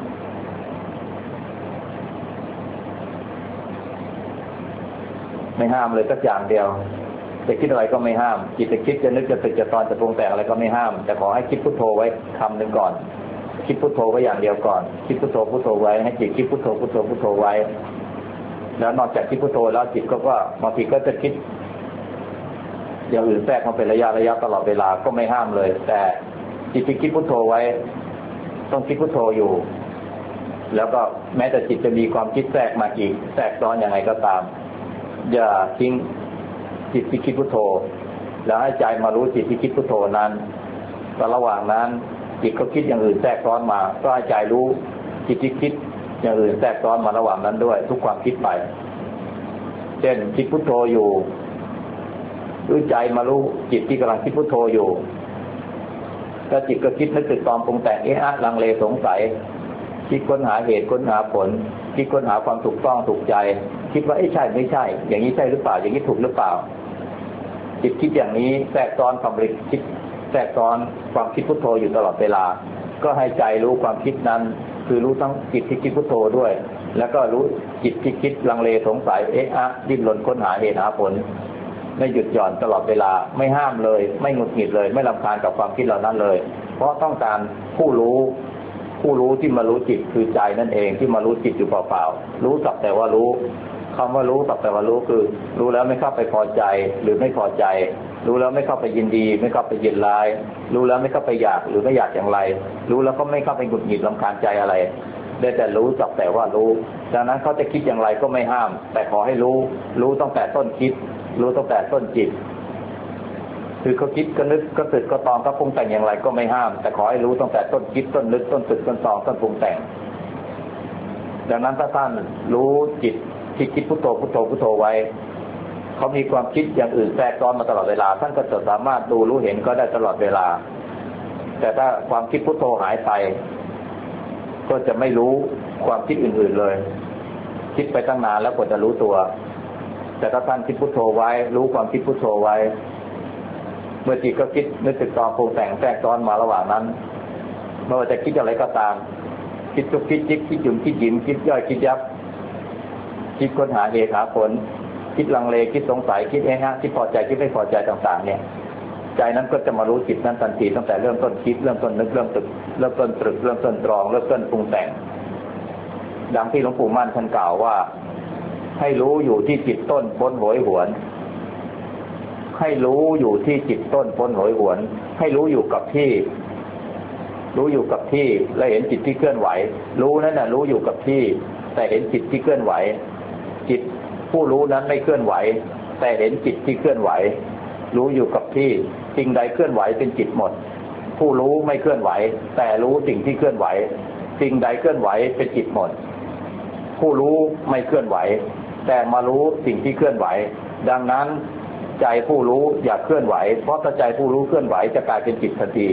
ไม่ห้ามเลยสักอย่างเดียวจะคิดอะไรก็ไม่ห้ามจิตจะคิดจะนึกจะตึกจะตอนจะปรุงแต่งอะไรก็ไม่ห้ามแต่ขอให้คิดพุทโธไว้คำหนึ่งก่อนคิดพุทโธไว้อย่างเดียวก่อนคิดพุทโธพุทโธไว้ให้จิตคิดพุทโธพุทโธพุทโธไว้แล้วนอกจากคิดพุทโธแล้วจิตก็ว่าบางทีก็จะคิดอย่างอื่นแทรกมาเป็นระยะระยะตลอดเวลาก็ไม่ห้ามเลยแต่จิตที่คิดพุทโธไว้ต้องคิดพุทโธอยู่แล้วก็แม้แต่จิตจะมีความคิดแทรกมาอีกแทรกซ้อนอย่างไรก็ตามอย่าทิ้งจิตที่คิดพุทโธแล้วให้ใจมารู้จิตที่คิดพุทโธนั้นแต่ระหว่างนั้นจิตก็คิดอย่างอื่นแทรกซ้อนมาก็ให้ใจรู้จิตที่คิดอย่างอื่นแทรกซ้อนมาระหว่างนั้นด้วยทุกความคิดไปเช่นคิดพุทโธอยู่รู้ใจมารู้จิตที่กำลังคิดพุทโธอยู่แล้วจิตก็คิดนึกตึกตองปรุงแต่งเอ๊ะอะลังเลสงสัยคิดค้นหาเหตุค้นหาผลคิดค้นหาความถูกต้องถูกใจคิดว่าเอ๊ะใช่ไม่ใช่อย่างนี้ใช่หรือเปล่าอย่างนี้ถูกหรือเปล่าจิตคิดอย่างนี้แทรกซ้อนความคิดแทรกซ้อนความคิดพุทโธอยู่ตลอดเวลาก็ให้ใจรู้ความคิดนั้นคือรู้ทั้งจิตที่คิดพุทโธด้วยแล้วก็รู้จิตที่คิดลังเลสงสัยเอ๊ะอะดิ้นรนค้นหาเหตุหาผลไม่หยุดหย่อนตลอดเวลาไม่ห้ามเลยไม่หงุดหงิดเลยไม่รำคาญกับความคิดเหล่านั้นเลยเพราะต้องการผู้รู้ผู้รู้ที่มารู้จิตคือใจนั่นเองที่มารู้จิตอยู่เปล่าๆรู้สักแต่ว่ารู้คำว่ารู้สักแต่ว่ารู้คือรู้แล้วไม่เข้าไปพอใจหรือไม่พอใจรู้แล้วไม่เข้าไปยินดีไม่เข้าไปยินร้ายรู้แล้วไม่เข้าไปอยากหรือไม่อยากอย่างไรรู้แล้วก็ไม่เข้าไปหงุดหงิดรำคาญใจอะไรได้แต่รู้สักแต่ว่ารู้ดังนั้นเขาจะคิดอย่างไรก็ไม่ห้ามแต่ขอให้รู้รู้ตั้งแต่ต้นคิดรู้ตั้งแต่ต้นจิตคือเขาคิดก็นึกก็ตึกก็ตองก็ปรุงแต่งอย่างไรก็ไม่ห้ามแต่ขอให้รู้ตั้งแต่ต้นคิดต้นนึกต้นตึกต้นตองต้นปรุงแต่งดังนั้นถ้าท่านรู้จิตที่คิดพุทโธพุทโธพุทโธไว้เขามีความคิดอย่างอื่นแทรกซ้อนมาตลอดเวลาท่านก็จะสามารถดูรู้เห็นก็ได้ตลอดเวลาแต่ถ้าความคิดพุทโธหายไปก็จะไม่รู้ความคิดอื่นๆเลยคิดไปตั้งนานแล้วกว่าจะรู้ตัวแต่ถ้าท่านคิดพุทโธไว้รู้ความคิดพุทโธไว้เมื่อจิตก็คิดนึกตึกตองปรุงแต่งแทรกซ้อนมาระหว่างนั้นไม่ว่าจะคิดอะไรก็ตามคิดจุกคิดจิกคิดหยุ่มคิดหยิมคิดย่อยคิดยับคิดค้นหาเหตุหาผลคิดลังเลคิดสงสัยคิดเอ๊ะฮะคิดพอใจคิดไม่พอใจต่างๆเนี่ยใจนั้นก็จะมารู้จิตนั้นทันทีตั้งแต่เริ่มต้นคิดเริ่มต้นนึกเริ่มตึกเริ่มต้นตรึกเริ่มต้นตรองเริ่มต้นปรุงแต่งดังที่หลวงปู่มั่นท่านกล่าวว่าให้รู้อยู่ที่จิตต้นพ้นโหยหวนให้รู้อยู่ที่จิตต้นพ้นโหยหวนให้รู้อยู่กับที่รู้อยู่กับที่และเห็นจิตที่เคลื่อนไหวรู้นั่นน่ะรู้อยู่กับที่แต่เห็นจิตที่เคลื่อนไหวจิตผู้รู้นั้นไม่เคลื่อนไหวแต่เห็นจิตที่เคลื่อนไหวรู้อยู่กับที่สิ่งใดเคลื่อนไหวเป็นจิตหมดผู้รู้ไม่เคลื่อนไหวแต่รู้สิ่งที่เคลื่อนไหวสิ่งใดเคลื่อนไหวเป็นจิตหมดผู้รู้ไม่เคลื่อนไหวแต่มารู้สิ่งที่เคลื่อนไหวดังนั้นใจผู้รู้อย่าเคลื่อนไหวเพราะถ้าใจผู้รู้เคลื่อนไหวจะกลายเป็นจิตทันที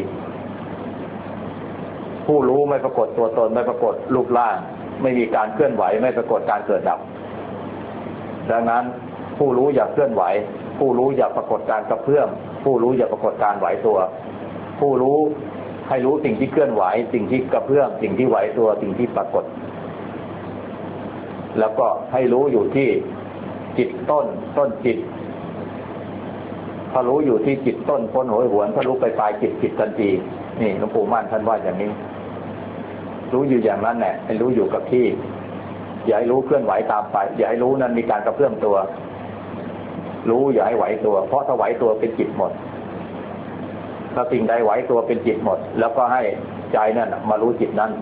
ผู้รู้ไม่ปรากฏตัวตนไม่ปรากฏรูปร่างไม่มีการเคลื่อนไหวไม่ปรากฏการเกิดดับดังนั้นผู้รู้อย่าเคลื่อนไหวผู้รู้อย่าปรากฏการกระเพื่อมผู้รู้อย่าปรากฏการไหวตัวผู้รู้ให้รู้สิ่งที่เคลื่อนไหวสิ่งที่กระเพื่อมสิ่งที่ไหวตัวสิ่งที่ปรากฏแล้วก็ให้รู้อยู่ที่จิตต้นต้นจิตพอรู้อยู่ที่จิตต้นพ้นโหยหวนพอรู้ไปปลายจิตจิตทันทีนี่หลวงปู่มั่นท่านว่าอย่างนี้รู้อยู่อย่างนั้นแหละให้รู้อยู่กับที่อย่าให้รู้เคลื่อนไหวตามไปอย่าให้รู้นั้นมีการกระเพื่อมตัวรู้อย่าให้ไหวตัวเพราะถ้าไหวตัวเป็นจิตหมดถ้าสิ่งใดไหวตัวเป็นจิตหมดแล้วก็ให้ใจนั่นมารู้จิตนั้น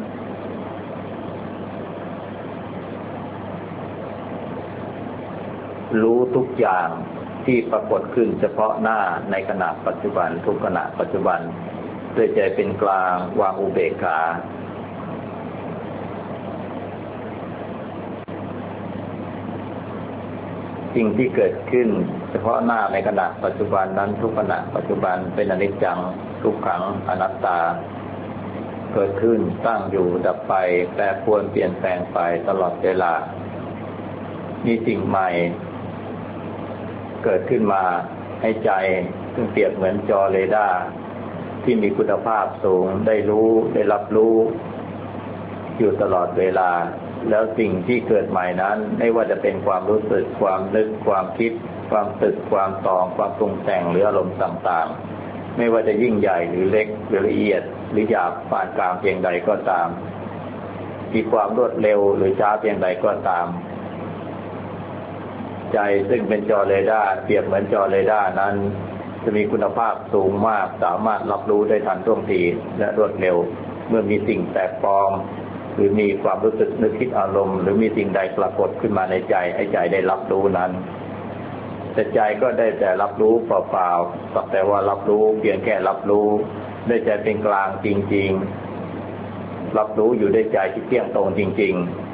รู้ทุกอย่างที่ปรากฏขึ้นเฉพาะหน้าในขณะปัจจุบันทุกขณะปัจจุบันด้วยใจเป็นกลางวางอุเบกขาสิ่งที่เกิดขึ้นเฉพาะหน้าในขณะปัจจุบันนั้นทุกขณะปัจจุบันเป็นอนิจจังทุกขังอนัตตาเกิดขึ้นตั้งอยู่ดับไปแปรปรวนเปลี่ยนแปลงไปตลอดเวลามีสิ่งใหม่เกิดขึ้นมาให้ใจซึ่งเปรียบเหมือนจอเรดาร์ที่มีคุณภาพสูงได้รู้ได้รับรู้อยู่ตลอดเวลาแล้วสิ่งที่เกิดใหม่นั้นไม่ว่าจะเป็นความรู้สึกความนึกความคิดความตึกความตองความปรุงแต่งหรืออารมณ์ต่างๆไม่ว่าจะยิ่งใหญ่หรือเล็กหรือละเอียดหรือหยาบปานกลางเพียงใดก็ตามมีความรวดเร็วหรือช้าเพียงใดก็ตามใจซึ่งเป็นจอเรดาร์เปรียบเหมือนจอเรดาร์นั้นจะมีคุณภาพสูงมากสามารถรับรู้ได้ทันท่วงทีและรวดเร็วเมื่อมีสิ่งแปลกปลอมหรือมีความรู้สึกนึกคิดอารมณ์หรือมีสิ่งใดปรากฏขึ้นมาในใจให้ใจได้รับรู้นั้นแต่ใจก็ได้แต่รับรู้เปล่าๆสักแต่ว่ารับรู้เพียงแค่รับรู้ได้ใจเป็นกลางจริงๆรับรู้อยู่ด้วยใจที่เที่ยงตรงจริง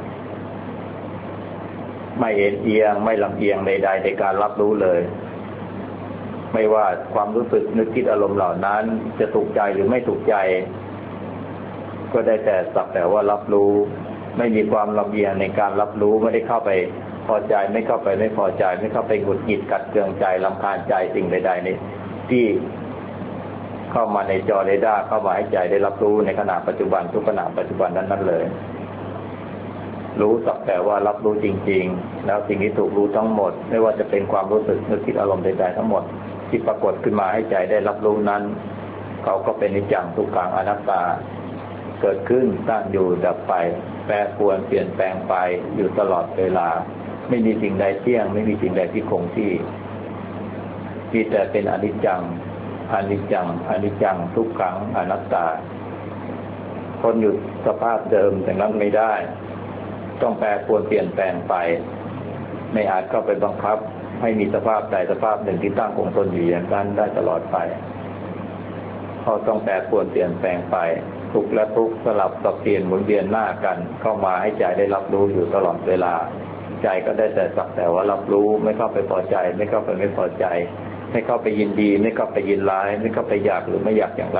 ๆไม่เอ็นเอียงไม่ลำเอียงใดๆในการรับรู้เลยไม่ว่าความรู้สึกนึกคิดอารมณ์เหล่านั้นจะถูกใจหรือไม่ถูกใจก็ได้แต่สักแต่ว่ารับรู้ไม่มีความลำเอียงในการรับรู้ไม่ได้เข้าไปพอใจไม่เข้าไปไม่พอใจไม่เข้าไปหงุดหงิดกัดเคืองใจรำคาญใจสิ่งใดๆนี้ที่เข้ามาในจอเรดาร์เข้ามาให้ใจได้รับรู้ในขณะปัจจุบันทุกขณะปัจจุบันนั้นๆเลยรู้สักแต่ว่ารับรู้จริงๆแล้วสิ่งที่ถูกรู้ทั้งหมดไม่ว่าจะเป็นความรู้สึกนึกคิดอารมณ์ใดๆทั้งหมดที่ปรากฏขึ้นมาให้ใจได้รับรู้นั้นเขาก็เป็นอนิจจังทุกขังอนัตตาเกิดขึ้นตั้งอยู่ดับไปแปรปรวนเปลี่ยนแปลงไปอยู่ตลอดเวลาไม่มีสิ่งใดเที่ยงไม่มีสิ่งใดที่คงที่มีแต่เป็นอนิจจังอนิจจังอนิจจังทุกขังอนัตตาคนอยู่สภาพเดิมแต่นั้นไม่ได้ต้องแปรปรวนเปลี่ยนแปลงไปไม่อาจเข้าไปบังคับให้มีสภาพใดสภาพหนึ่งที่ตั้งคงทนอยู่อย่างนั้นได้ตลอดไปเพราะต้องแปรปรวนเปลี่ยนแปลงไปทุกข์และทุกข์สลับสับเปลี่ยนหมุนเวียนหน้ากันเข้ามาให้ใจได้รับรู้อยู่ตลอดเวลาใจก็ได้แต่สักแต่ว่ารับรู้ไม่เข้าไปพอใจไม่เข้าไปไม่พอใจไม่เข้าไปยินดีไม่เข้าไปยินร้ายไม่เข้าไปอยากหรือไม่อยากอย่างไร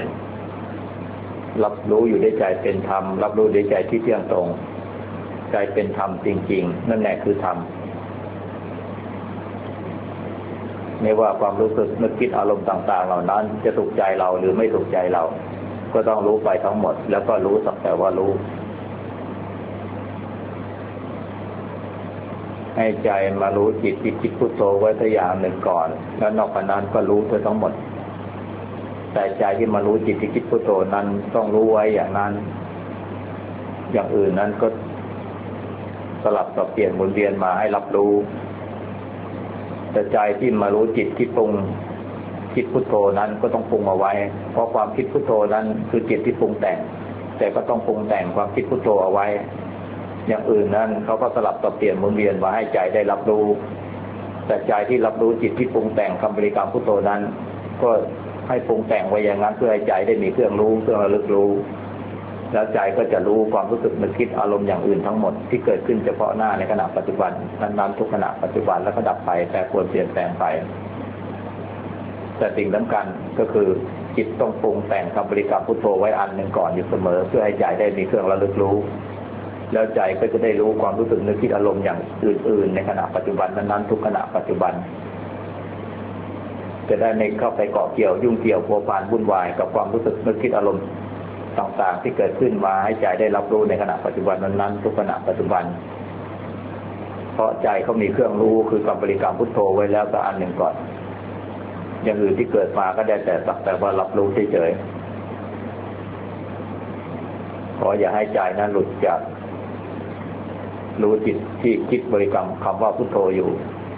รับรู้อยู่ด้วยใจเป็นธรรมรับรู้ด้วยใจที่เที่ยงตรงใจเป็นธรรมจริงๆนั่นแหละคือธรรมไม่ว่าความรู้สึกนึกคิดอารมณ์ต่างๆเหล่านั้นจะถูกใจเราหรือไม่ถูกใจเราก็ต้องรู้ไปทั้งหมดแล้วก็รู้สักแต่ว่ารู้ให้ใจมารู้จิตที่คิดพุทโธไว้ตัวอย่างหนึ่งก่อนแล้วนอกจากนั้นก็รู้ทั้งหมดแต่ใจที่มารู้จิตที่คิดพุทโธนั้นต้องรู้ไว้อย่างนั้นอย่างอื่นนั้นก็สลับสับเปลี่ยนหมุนเวียนมาให้รับรู้แต่ใจที่มารู้จิตที่ปรุงคิดพุทโธนั้นก็ต้องปรุงเอาไว้เพราะความคิดพุทโธนั้นคือจิตที่ปรุงแต่งแต่ก็ต้องปรุงแต่งความคิดพุทโธเอาไว้อย่างอื่นนั้นเขาก็สลับสับเปลี่ยนหมุนเวียนมาให้ใจได้รับรู้แต่ใจที่รับรู้จิตที่ปรุงแต่งคำบริกรรมพุทโธนั้นก็ให้ปรุงแต่งไว้อย่างนั้นเพื่อให้ใจได้มีเครื่องรู้เครื่องระลึกรู้แล้วใจก็จะรู้ความรู้สึกนึกคิดอารมณ์อย่างอื่นทั้งหมดที่เกิดขึ้นเฉพาะหน้าในขณะปัจจุบันนั้นๆทุกขณะปัจจุบันแล้วก็ดับไปแปรปรวนเปลี่ยนแปลงไปแต่สิ่งสำคัญก็คือจิตต้องปรุงแต่งคำบริกรรมพุทโธไว้อันหนึ่งก่อนอยู่เสมอเพื่อให้ใจได้มีเครื่องระลึกรู้แล้วใจก็จะได้รู้ความรู้สึกนึกคิดอารมณ์อย่างอื่นๆในขณะปัจจุบันนั้นๆทุกขณะปัจจุบันจะได้ไม่เข้าไปเกาะเกี่ยวยุ่งเกี่ยวพัวพันวุ่นวายกับความรู้สึกนึกคิดอารมณ์ต่างๆที่เกิดขึ้นมาให้ใจได้รับรู้ในขณะปัจจุบันนั้นๆทุกขณะปัจจุบันเพราะใจเขามีเครื่องรู้คือคำบริกรรมพุทโธไว้แล้วก็อันหนึ่งก่อนอย่างอื่นที่เกิดมาก็ได้แต่สักแต่ว่ารับรู้เฉยๆขออย่าให้ใจนั้นหลุดจากรู้จิตที่คิดบริกรรมคำว่าพุทโธอยู่